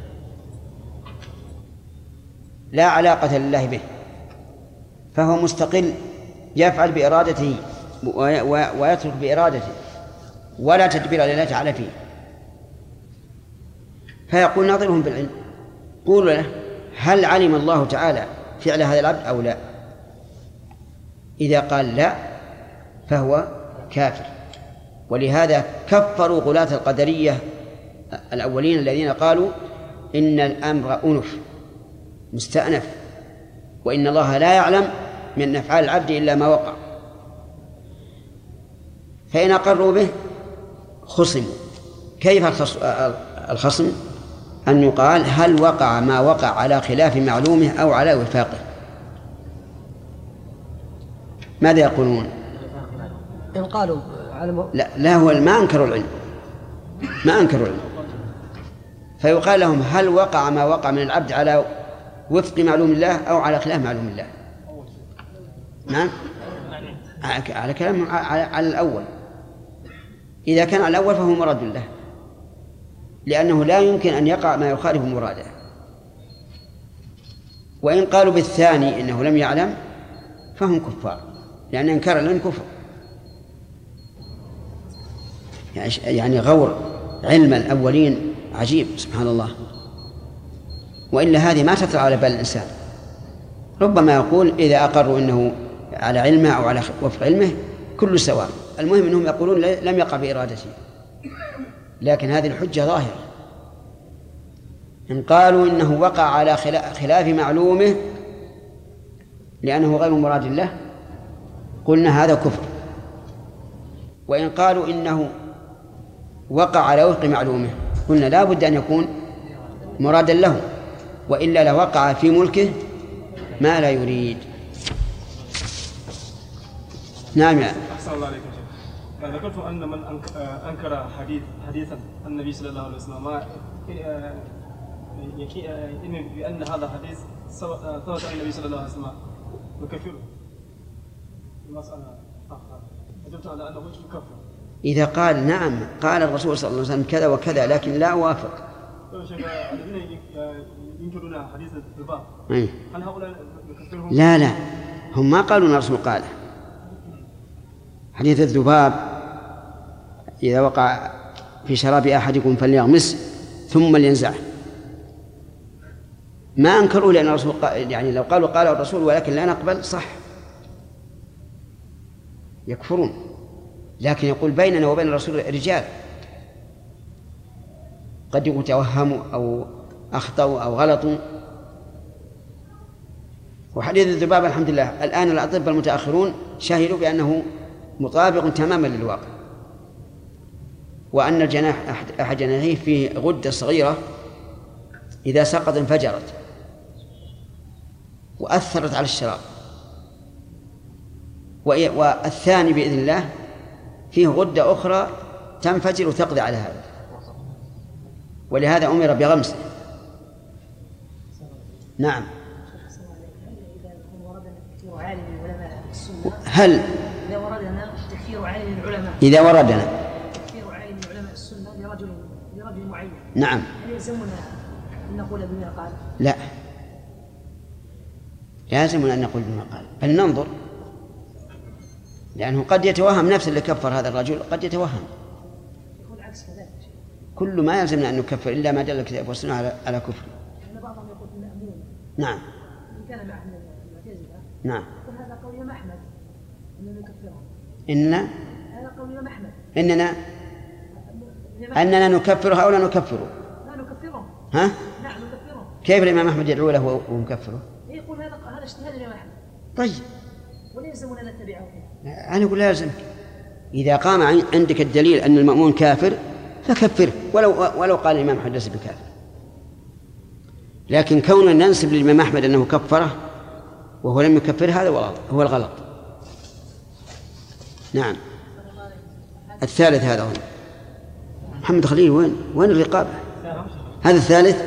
لا علاقة لله به، فهو مستقل يفعل بإرادته ويترك بإرادته ولا تدبير لله تعالى فيه. فيقول ناظرهم بالعلم، قولوا له هل علم الله تعالى فعل هذا العبد أو لا؟ إذا قال لا فهو كافر. ولهذا كفروا غلاة القدرية الأولين الذين قالوا إن الأمر أنف مستأنف، وإن الله لا يعلم من أفعال العبد إلا ما وقع. فإن أقروا به خصموا. كيف الخصم؟ أن يقال هل وقع ما وقع على خلاف معلومه أو على وفاقه؟ ماذا يقولون؟ إن قالوا لا هو ما أنكروا العلم، ما أنكروا العلم، فيقال لهم هل وقع ما وقع من العبد على وفق معلوم الله أو على خلاف معلوم الله؟ نعم، على كلام على الأول. إذا كان على الأول فهو مراد له، لأنه لا يمكن أن يقع ما يخالف مراده. وإن قالوا بالثاني إنه لم يعلم فهم كفار، لأن إنكار العلم كفر، يعني غور علم الأولين عجيب سبحان الله. وإلا هذه ما تطلع على بال الإنسان. ربما يقول إذا أقروا إنه على علمه أو على وفق علمه كل سواء، المهم أنهم يقولون لم يقع بإرادته. لكن هذه الحجة ظاهرة. إن قالوا إنه وقع على خلاف معلومه لأنه غير مراد الله قلنا هذا كفر. وإن قالوا إنه وقع على وفق معلومه قلنا لا بد أن يكون مرادا له، وإلا لوقع في ملكه ما لا يريد. نعم. أحسن الله عليكم شيخ. ذكرت أن من أنكر حديثا النبي صلى الله عليه وسلم ما يكين بأن هذا حديث ثبت عن النبي صلى الله عليه وسلم يكفره. المسألة أجبت على أنه يكفر. إذا قال نعم قال الرسول صلى الله عليه وسلم كذا وكذا لكن لا أوافق. الذين ينكرون حديث الذباب هل هؤلاء يكفرهم؟ لا هم ما قالوا أن الرسول قاله. حديث الذباب إذا وقع في شراب أحدكم فليغمسه ثم لينزعه، ما أنكروا لأن الرسول يعني لو قالوا قال الرسول ولكن لا نقبل صح يكفرون. لكن يقول بيننا وبين الرسول رجال قد يتوهموا أو أخطأوا أو غلطوا. وحديث الذباب الحمد لله الآن الأطباء المتأخرون شهدوا بأنه مطابق تماما للواقع، وأن الجناح أحد جناحيه فيه غدة صغيرة إذا سقط انفجرت وأثرت على الشراب، والثاني بإذن الله فيه غدة أخرى تنفجر وتقضي على هذا، ولهذا أمر بغمسه. إذا نعم. وردنا تكفير عالم العلماء السنة هل إذا وردنا تكفير عالم العلماء تكفير عالم العلماء السنة لرجل معين، نعم، هل يلزمنا أن نقول بما قال؟ لا لازم أن نقول بما قال، بل ننظر، لأنه قد يتوهم نفس اللي كفر هذا الرجل قد يتوهم. يقول عكس كذلك. كل ما يلزمنا أن نكفر إلا ما دل الكتاب والسنة على كفر. لأن بعضهم يقول مأمون. نعم. إن كان مع المعتزلة. نعم. يقول هذا قول إمام أحمد أننا نكفرهم. هذا قول إمام أحمد. أننا نكفره أو لا نكفره؟ لا نكفرهم. ها؟ نعم نكفرهم. كيف الإمام أحمد يدعو له ومكفره؟ يقول هذا اجتهاد الإمام أحمد. طيب. ولا يلزمنا أن نتبعه. أنا أقول لازم. إذا قام عندك الدليل أن المأمون كافر فكفره ولو قال الإمام أحمد ليس بكافر. لكن كوننا ننسب للإمام أحمد أنه كفره وهو لم يكفر هذا هو الغلط. نعم. الثالث هذا هو محمد خليل. وين الرقابة؟ هذا الثالث.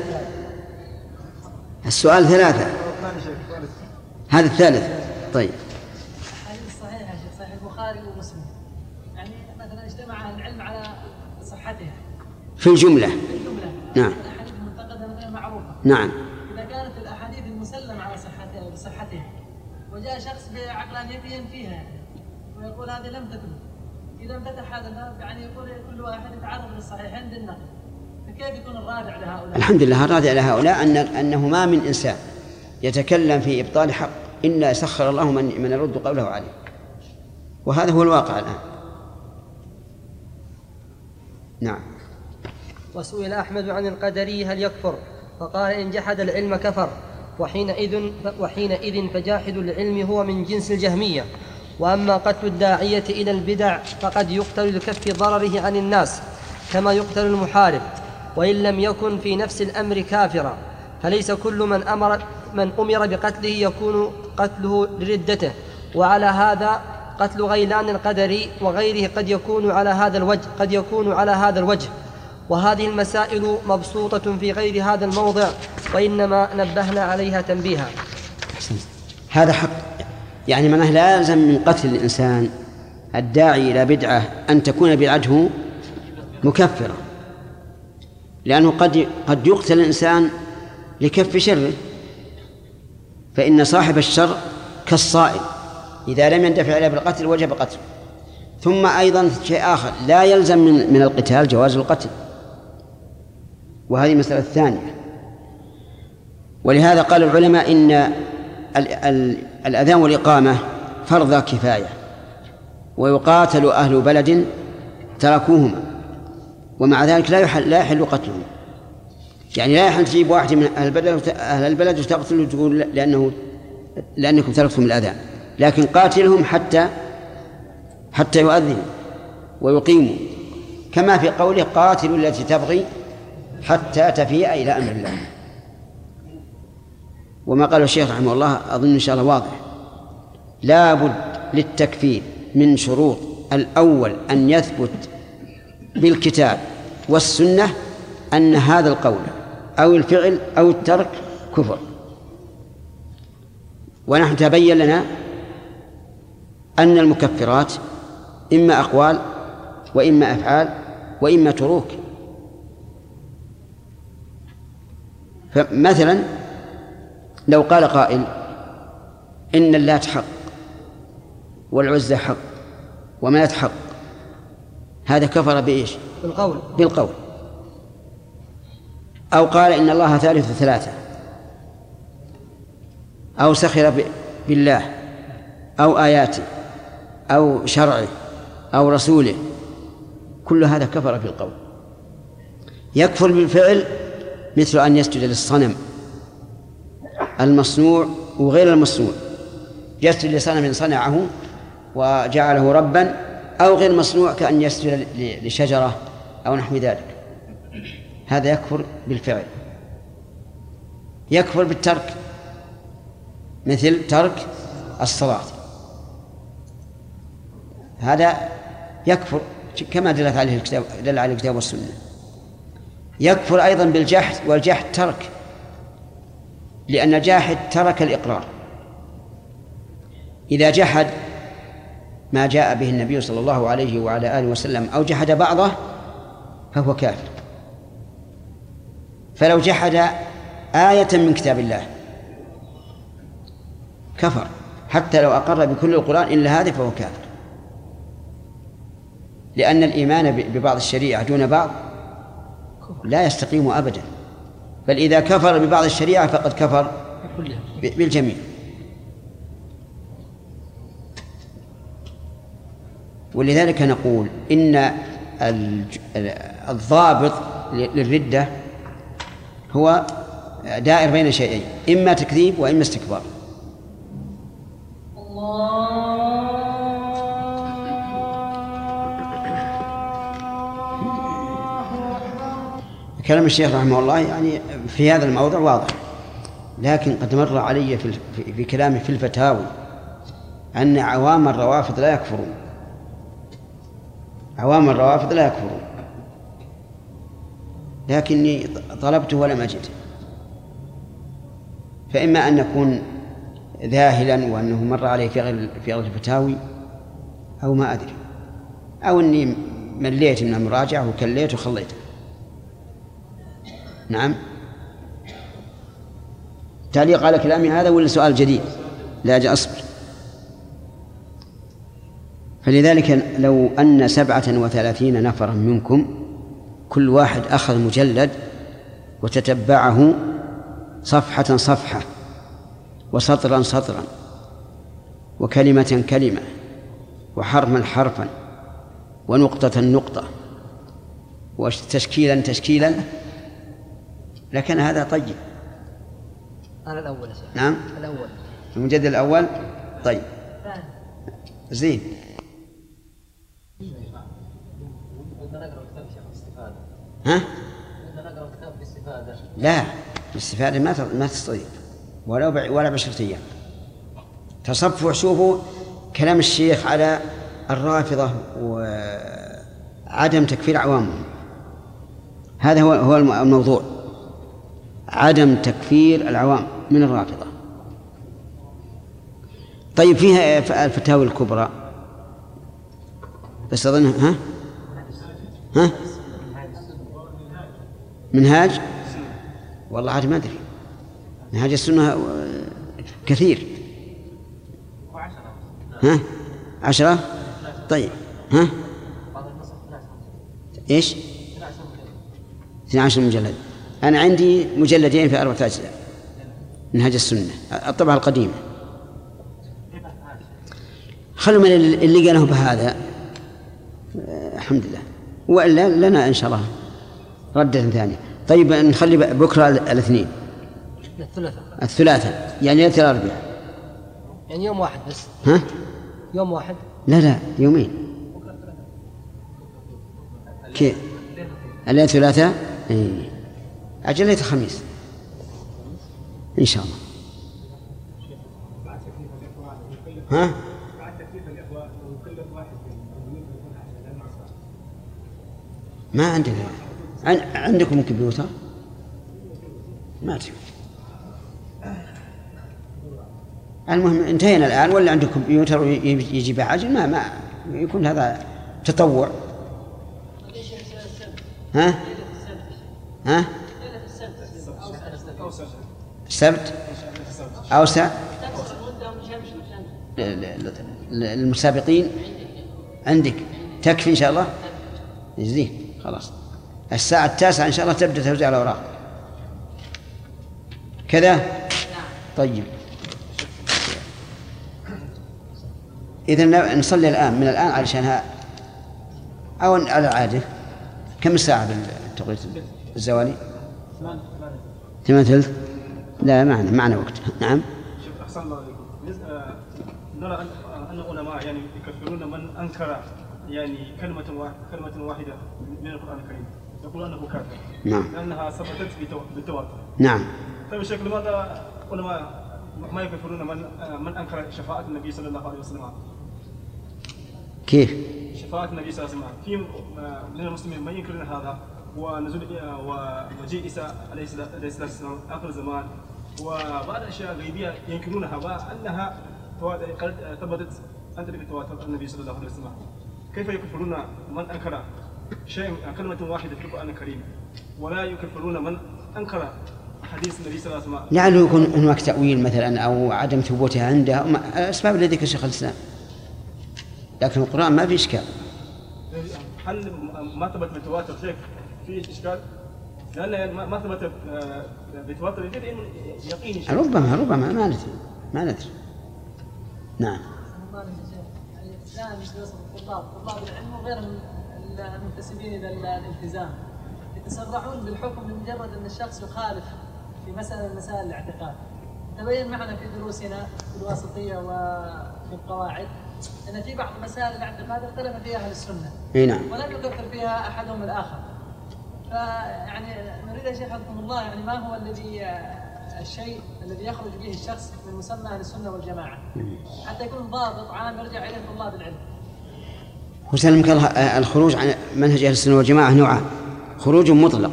السؤال 3. هذا الثالث. طيب. الحديث صحيح يا شيخ، صحيح البخاري ومسلم، يعني مثلا اجتمع العلم على صحته في الجملة. نعم. الأحاديث المنتقدة مثلا معروفة. نعم. إذا كانت الأحاديث المسلم على صحتها وجاء شخص بعقلانيته ينفيها ويقول هذه لم تثبت، إذا انفتح هذا الباب يعني يقول كل واحد يتعرض للصحيحين بالنقل، فكيف يكون الرادع لهؤلاء؟ الحمد لله الرادع لهؤلاء أنه ما من إنسان يتكلم في إبطال حق إلا سخر الله من يرد قوله عليه، وهذا هو الواقع الآن. نعم. وسئل أحمد عن القدري هل يكفر؟ فقال إن جحد العلم كفر، وحينئذ فجاحد العلم هو من جنس الجهمية. وأما قتل الداعية إلى البدع فقد يقتل لكف ضرره عن الناس كما يقتل المحارب، وإن لم يكن في نفس الأمر كافرا، فليس كل من أمر بقتله يكون قتله لردته. وعلى هذا قتل غيلان القدري وغيره قد يكون على هذا الوجه. وهذه المسائل مبسوطة في غير هذا الموضع، وإنما نبهنا عليها تنبيها. هذا حق، يعني معناه لا يلزم من قتل الإنسان الداعي إلى بدعة أن تكون بدعته مكفرة، لأنه قد يقتل الإنسان لكف شره، فإن صاحب الشر كالصائل إذا لم يندفع إليه بالقتل وجب قتله. ثم أيضا شيء آخر، لا يلزم من القتال جواز القتل، وهذه مسألة ثانية. ولهذا قال العلماء إن الأذان والإقامة فرض كفاية، ويقاتل أهل بلد تركوهما، ومع ذلك لا يحل قتلهم. يعني لا يحل تجيب واحد من أهل البلد وتقتله وتقول لأنكم تركتم الأذان، لكن قاتلهم حتى يؤذنوا ويقيموا، كما في قوله قاتلوا التي تبغي حتى تفيء إلى أمر الله. وما قاله الشيخ رحمه الله أظن إن شاء الله واضح. لا بد للتكفير من شروط: الأول أن يثبت بالكتاب والسنة أن هذا القول أو الفعل أو الترك كفر. ونحن تبين لنا أن المكفرات إما أقوال وإما أفعال وإما تروك. فمثلا لو قال قائل إن اللات حق والعزى حق ومنات حق، هذا كفر بإيش؟ بالقول. أو قال إن الله ثالث ثلاثة، أو سخر بالله أو آياته أو شرعه أو رسوله، كل هذا كفر بالقول. يكفر بالفعل مثل أن يسجد للصنم المصنوع وغير المصنوع، يسجد لصنم صنعه وجعله ربا، أو غير مصنوع كأن يسجد لشجرة أو نحو ذلك، هذا يكفر بالفعل. يكفر بالترك مثل ترك الصلاة، هذا يكفر كما دل عليه الكتاب والسنة. يكفر أيضا بالجحد، والجحد ترك، لأن الجاحد ترك الإقرار. إذا جحد ما جاء به النبي صلى الله عليه وعلى آله وسلم أو جحد بعضه فهو كافر. فلو جحد آية من كتاب الله كفر، حتى لو أقر بكل القرآن إلا هذه فهو كافر، لأن الإيمان ببعض الشريعة دون بعض لا يستقيم أبدا، بل إذا كفر ببعض الشريعة فقد كفر بالجميع. ولذلك نقول إن الضابط للردة هو دائر بين شيئين: إما تكذيب وإما استكبار. كلام الشيخ رحمه الله يعني في هذا الموضع واضح. لكن قد مر علي في كلامي في الفتاوي أن عوام الروافض لا يكفرون، عوام الروافض لا يكفرون، لكني طلبته ولم أجد، فإما أن يكون ذاهلا وأنه مر عليه في غير الفتاوي، أو ما أدري، أو أني مليت من المراجعة وكليت وخليته. نعم. تعليق على كلامي هذا ولا سؤال جديد؟ لا أجي أصبر. فلذلك لو أن 37 نفرا منكم كل واحد أخذ مجلد وتتبعه صفحة صفحة وسطرا سطرا وكلمة كلمة وحرفا حرفا ونقطة نقطة وتشكيلا تشكيلا لكن هذا طيب. أنا الأول يا شيخ. نعم الأول، المجلد الأول. طيب زين. ها؟ لا، الاستفادة ما تستطيع ولا ب10 أيام. تصفح. شوفوا كلام الشيخ على الرافضة وعدم تكفير عوامهم، هذا هو الموضوع، عدم تكفير العوام من الرافضة. طيب فيها الفتاوى الكبرى بس أظنها ها منهاج، والله عاد ما أدري، منهاج السنة كثير. 10. طيب إيش 12 مجلد. أنا عندي مجلدين في 4 أجزاء منهاج السنة، الطبعة القديمة. خلوا من اللي قاله بهذا الحمد لله، وإلا لنا إن شاء الله ردة ثانية. طيب نخلي بكرة الاثنين الثلاثاء يعني ليلة الأربعاء، يعني يوم واحد بس. ها؟ يوم واحد؟ لا يومين. كيف؟ الليلة الثلاثاء أجل ليلة الخميس إن شاء الله. ها؟ ما عندنا. عندكم كمبيوتر؟ ما أدري. المهم انتهينا الآن، ولا عندكم كمبيوتر ويجي بعجل ما يكون هذا تطوع. ها؟ السبت أوسع المسابقين عندك تكفي إن شاء الله. زين خلاص. الساعة 9 إن شاء الله تبدأ توزيع الأوراق كذا. طيب إذن نصلي الآن من الآن علشانها أو على العادة. كم الساعة بالتوقيت الزوالي؟ 8:30. لا معنا وقت. نعم. شوف أحسن الله عليكم. نرى أن العلماء يعني يكفرون من أنكر يعني كلمة واحدة من القرآن الكريم، يقول أنه كافر. نعم. لأنها ثبتت بالتواتر. نعم. طيب الشيخ لماذا علماء ما يكفرون من أنكر شفاعة النبي صلى الله عليه وسلم؟ كيف؟ شفاعة النبي صلى الله عليه وسلم في من المسلمين من ينكرون هذا، ونزول ومجيء عيسى عليه السلام آخر الزمان، وبعض الأشياء غيبية ينكرونها وأنها قد ثبتت عن طريق التواتر النبي صلى الله عليه وسلم. كيف يكفرون من أنكر شيء كلمة واحدة في القرآن الكريم ولا يكفرون من أنكر حديث النبي صلى الله عليه وسلم؟ لعله يكون هناك تأويل مثلا أو عدم ثبوتها عنده، الأسباب التي ذكر شيخ الإسلام، لكن القرآن ما في إشكال. هل ما ثبت بالتواتر شيء فيه إشكال؟ لأن ما ثبت بالتواتر يقيني شيء. ربما ما ندري. نعم. الآن طلاب العلم وغير المنتسبين إلى الالتزام يتسرعون بالحكم بمجرد أن الشخص يخالف في مسائل الاعتقاد. تبين معنا في دروسنا في الواسطية وفي القواعد أن في بعض مسائل الاعتقاد اختلف فيها أهل السنة. نعم. ولم يكفر فيها أحدهم الآخر. فيعني نريد يا شيخ حفظكم الله يعني ما هو الذي الشيء الذي يخرج به الشخص من مسمى أهل السنة والجماعة حتى يكون ضابط عام يرجع إليه طلاب العلم. وسلمك الله، الخروج عن منهج أهل السنة والجماعة نوعان: خروج مطلق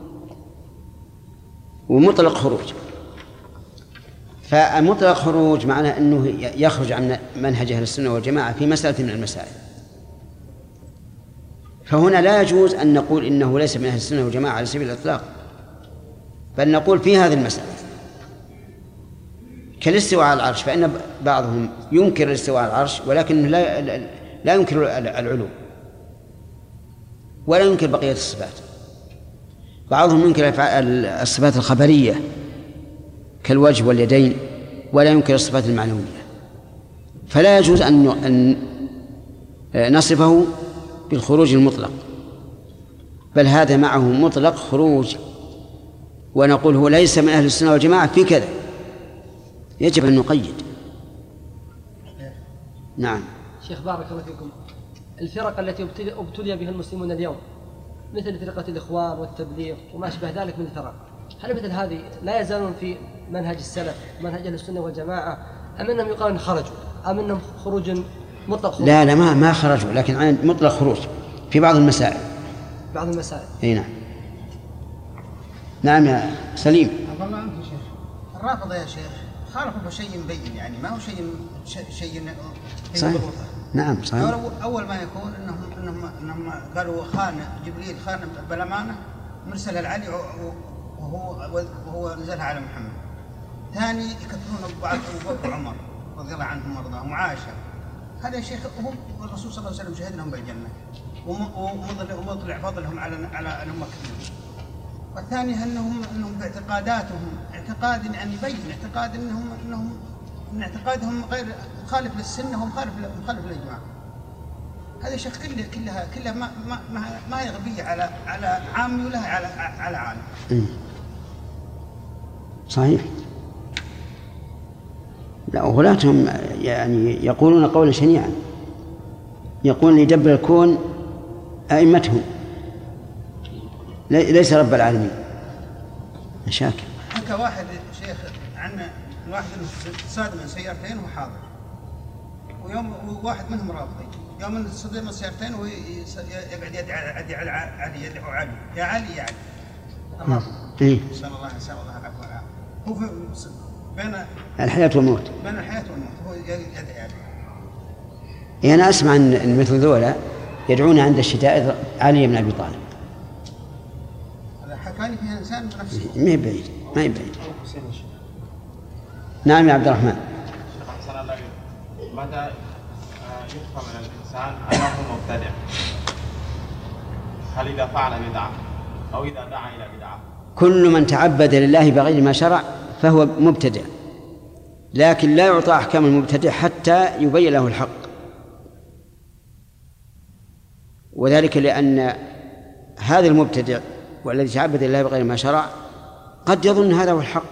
ومطلق خروج. فالمطلق خروج معناه أنه يخرج عن منهج أهل السنة والجماعة في مسألة من المسائل، فهنا لا يجوز أن نقول إنه ليس من أهل السنة والجماعة على سبيل الإطلاق، بل نقول في هذه المسألة كالاستواء على العرش، فإن بعضهم ينكر الاستواء على العرش ولكن لا ينكر العلو ولا ينكر بقية الصفات. بعضهم ينكر الصفات الخبرية كالوجه واليدين ولا ينكر الصفات المعنوية، فلا يجوز أن نصفه بالخروج المطلق، بل هذا معه مطلق خروج، ونقول هو ليس من أهل السنة والجماعة في كذا، يجب أن نقيد. نعم. شيخ بارك الله فيكم، الفرق التي ابتلي بها المسلمون اليوم مثل فرقة الإخوان والتبليغ وما أشبه ذلك من الفرق، هل مثل هذه لا يزالون في منهج السلف منهج أهل السنة والجماعة، أم أنهم يقالون خرجوا، أم أنهم خروج مطلق خروج؟ لا ما خرجوا، لكن عن مطلق خروج في بعض المسائل. بعض المسائل. اي نعم. نعم يا سليم. الله عنك يا شيخ، الرافضة يا شيخ خالفوا بشيء مبين، يعني ما هو شيء صحيح. نعم صحيح. أول ما يكون إنهم قالوا خان جبريل خان بالأمانة مرسل لعلي وهو نزلها على محمد. ثاني يكفرون بعض أبو بكر وعمر رضي الله عنهم وارضاهم وعائشة. هذا يا شيخ هم الرسول صلى الله عليه وسلم شهد لهم بالجنة ومطلع فضلهم على الأمة كلهم. والثاني أنهم باعتقاداتهم اعتقاد يعني يبين اعتقاد إنهم إن اعتقادهم غير مخالف للسنة ومخالف للإجماع. هذا شيخ كلها ما هي غبية على عامي ولا على عالم. صحيح. لا، وغلاتهم يعني يقولون قولا شنيعا، يقول يدبر الكون أئمتهم ليس رب العالمين. مشاكل. حكى واحد شيخ عن واحد صادم من سيارتين وحاضر، ويوم واحد منهم رافضي، يوم صدم السيارتين ويقعد يدعو علي يا علي يا علي. إيه. صلى الله عليه وسلم العفو والعافية. هو بين الحياة والموت. بين الحياة والموت هو يدعي علي. يعني أنا أسمع أن مثل ذولا يدعون عند الشدائد علي بن أبي طالب. هذا حكاني فيها إنسان بنفسه. ما هي بعيد. نعم يا عبد الرحمن. متى يفهم من الإنسان أنه مبتدع؟ هل إذا فعل بدعة أو إذا دعا إلى بدعة؟ كل من تعبد لله بغير ما شرع فهو مبتدع، لكن لا يعطى أحكام المبتدع حتى يبين له الحق، وذلك لأن هذا المبتدع والذي تعبد لله بغير ما شرع قد يظن هذا هو الحق،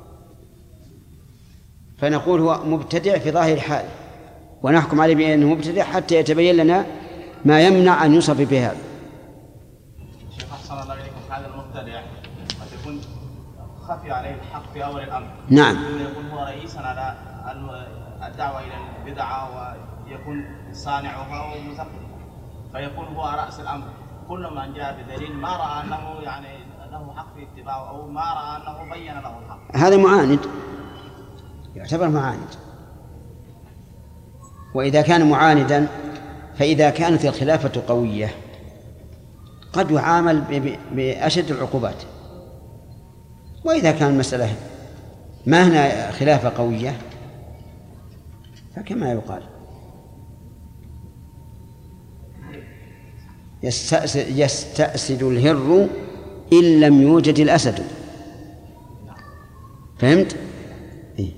فنقول هو مبتدع في ظاهر حاله ونحكم عليه بأنه مبتدع حتى يتبين لنا ما يمنع أن يوصف بهذا. شيخ أحسن الله إليكم، هذا المبتدع قد يكون خفي عليه الحق في أول الأمر. نعم. يكون هو رئيسا على الدعوة إلى البدعة ويكون صانعها ومثقفها، فيكون هو رأس الأمر. كل من جاء بدليل ما رأى أنه يعني له حق في اتباعه أو ما رأى أنه بين له الحق، هذا معاند، يعتبر معاند. وإذا كان معاندا فإذا كانت الخلافة قوية قد يعامل بأشد العقوبات، وإذا كان المسألة ما هنا خلافة قوية فكما يقال يستأسد الهر إن لم يوجد الأسد. فهمت؟ إيه؟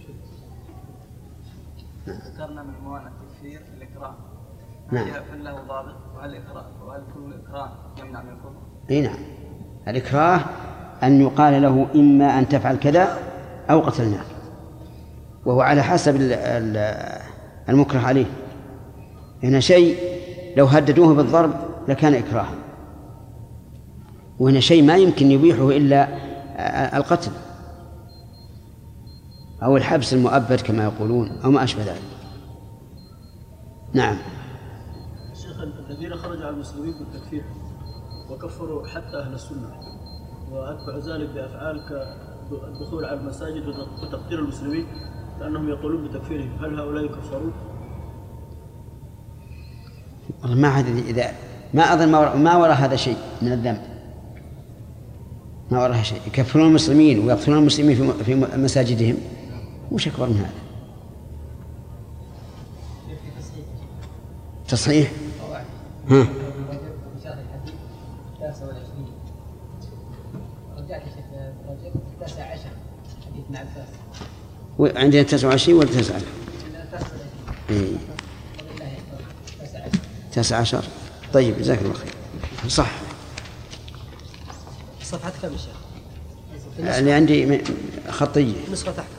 ذكرنا من موانع التكفير الإكراه. نعم. هل له ضابط؟ وهل كل إكراه يمنع من الكفر؟ إيه نعم. الإكراه أن يقال له إما أن تفعل كذا أو قتلناك، وهو على حسب المكره عليه. هنا شيء لو هددوه بالضرب لكان إكراها، وهنا شيء ما يمكن يبيحه إلا القتل، أو الحبس المؤبد كما يقولون أو ما أشبه ذلك. نعم. شيخ، الذين خرج على المسلمين بالتكفير وكفروا حتى أهل السنة وأتبعوا ذلك بأفعال كالدخول على المساجد وتقتير المسلمين لأنهم يقولون بتكفيرهم، هل هؤلاء يكفرون؟ والله ما أدري، إذا ما أظن ما وراء هذا شيء من الذنب، ما وراء شيء. يكفرون المسلمين ويقتلون المسلمين في مساجدهم، وش أكبر من هذا؟ تصحيح. ها. عندنا 29 ولا 9؟ 19. طيب جزاك الله خير. صح. صفحة كم يا شيخ؟ اللي عندي خطية. نسخة تحت.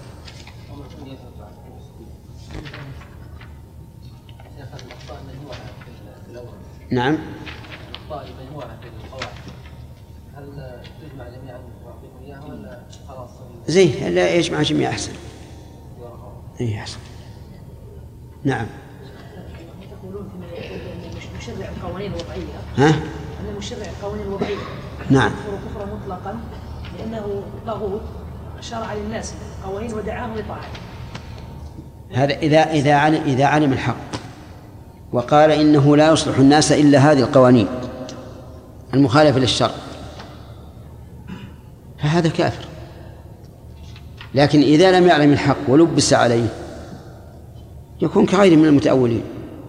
نعم. الأخطاء المجموعة في القواعد هل تجمع جميعا ويعطيكم إياها ولا خلاص؟ زين، لا يجمع جميع أحسن. إيه أحسن. نعم. تقولون أن مشرع القوانين الوضعية. ها؟ أن مشرع القوانين الوضعية. نعم. كفر مطلقا لأنه طاغوت شرع للناس قوانين ودعاهم لطاعته. هذا إذا علم الحق وقال إنه لا يصلح الناس إلا هذه القوانين المخالفة للشرع فهذا كافر. لكن إذا لم يعلم الحق ولبس عليه يكون كغير من المتأولين.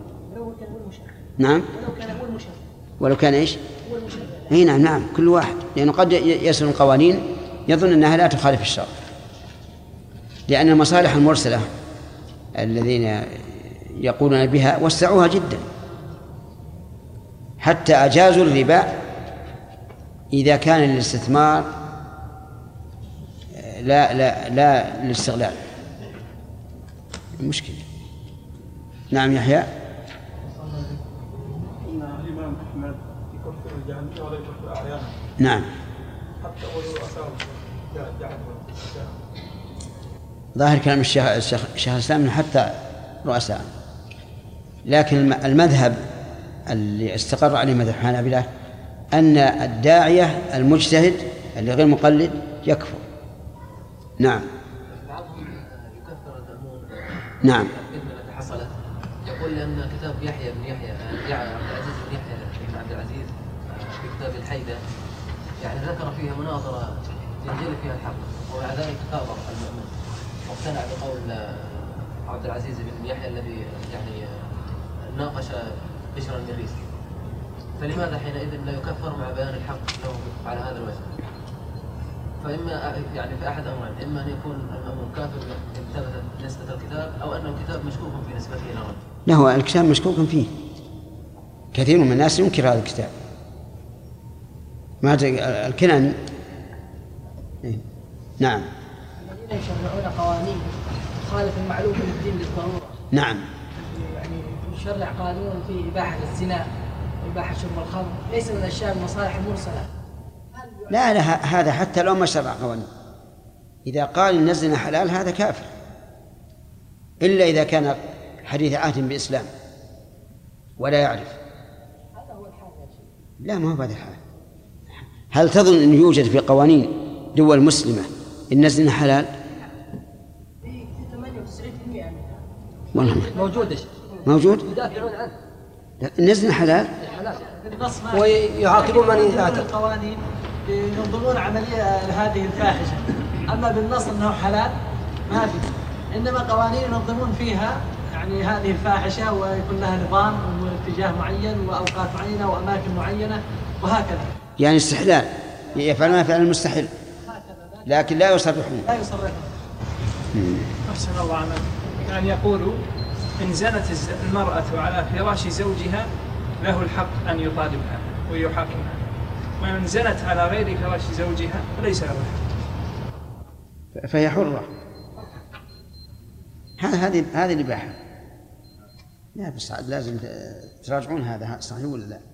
نعم. ولو كان إيش؟ أي نعم كل واحد، لأنه قد يسن القوانين يظن أنها لا تخالف الشرع، لأن المصالح المرسلة الذين يقولون بها وسعوها جدا، حتى أجازوا الربا إذا كان للاستثمار لا للاستغلال. المشكلة. نعم يحيى. إن الإمام أحمد يكفر الجاهلية ولا يكفر أعيانهم. نعم. حتى ورؤساءهم ظاهر كلام الشيخ الإسلام حتى رؤساء. لكن المذهب اللي استقر عليه مذهب الحنابلة أن الداعية المجتهد اللي غير مقلد يكفر. نعم. بعضهم يكفر المأمون. نعم. الفتنة حصلت يقول لأن كتاب يحيى بن يحيى عبد العزيز بن يحيى بن عبد العزيز في كتاب الحيدة يعني ذكر فيها مناظرة ينجلي فيها الحق، ومع ذلك كفر المأمون واقتنع بقول عبد العزيز بن يحيى الذي يعني ناقش بشر المريسي، فلماذا حينئذ لا يكفر مع بيان الحق له على هذا الوجه؟ فإما يعني في أحد أمرين، إما أن يكون المأمون كافر بكتابة نسبة الكتاب أو أنه كتاب مشكوك في نسبته إلى الرجل. لا، هو الكتاب مشكوك فيه، كثير من الناس ينكر هذا الكتاب. ما الكناني. نعم. الذين يشرعون قوانين تخالف المعلوم من الدين للضرورة. نعم. يعني يشرع قانون في إباحة الزنا وإباحة شرب الخمر ليس من الأشياء المصالح المرسلة. لا هذا حتى لو ما شرع قوانين، إذا قال إن الزنا حلال هذا كافر، إلا إذا كان حديث عهد بإسلام ولا يعرف. هذا هو الحال يا شيخ. لا، ما هو هذا الحال. هل تظن أن يوجد في قوانين دول مسلمة إن الزنا حلال؟ في 98% منها. والله موجود. موجود؟ يدافعون عنه. الزنا حلال؟ ويعاقبون من يعتق. القوانين ينظمون عملية هذه الفاحشة، أما بالنص أنه حلال ما في، إنما قوانين ينظمون فيها يعني هذه الفاحشة ويكون لها نظام واتجاه معين وأوقات معينة وأماكن معينة وهكذا. يعني استحلال، يفعل ما فعل المستحيل لكن لا يصرحون. لا يصرحون. أحسن الله عمل. يعني يقول إن زنت المرأة على فراش زوجها له الحق أن يطالبها ويحاكمها، وإن زنت على غير فراش زوجها فليس له الحق، فهي حرة. هذه الإباحة. لا بس لازم تراجعون هذا صحيح ولا لا؟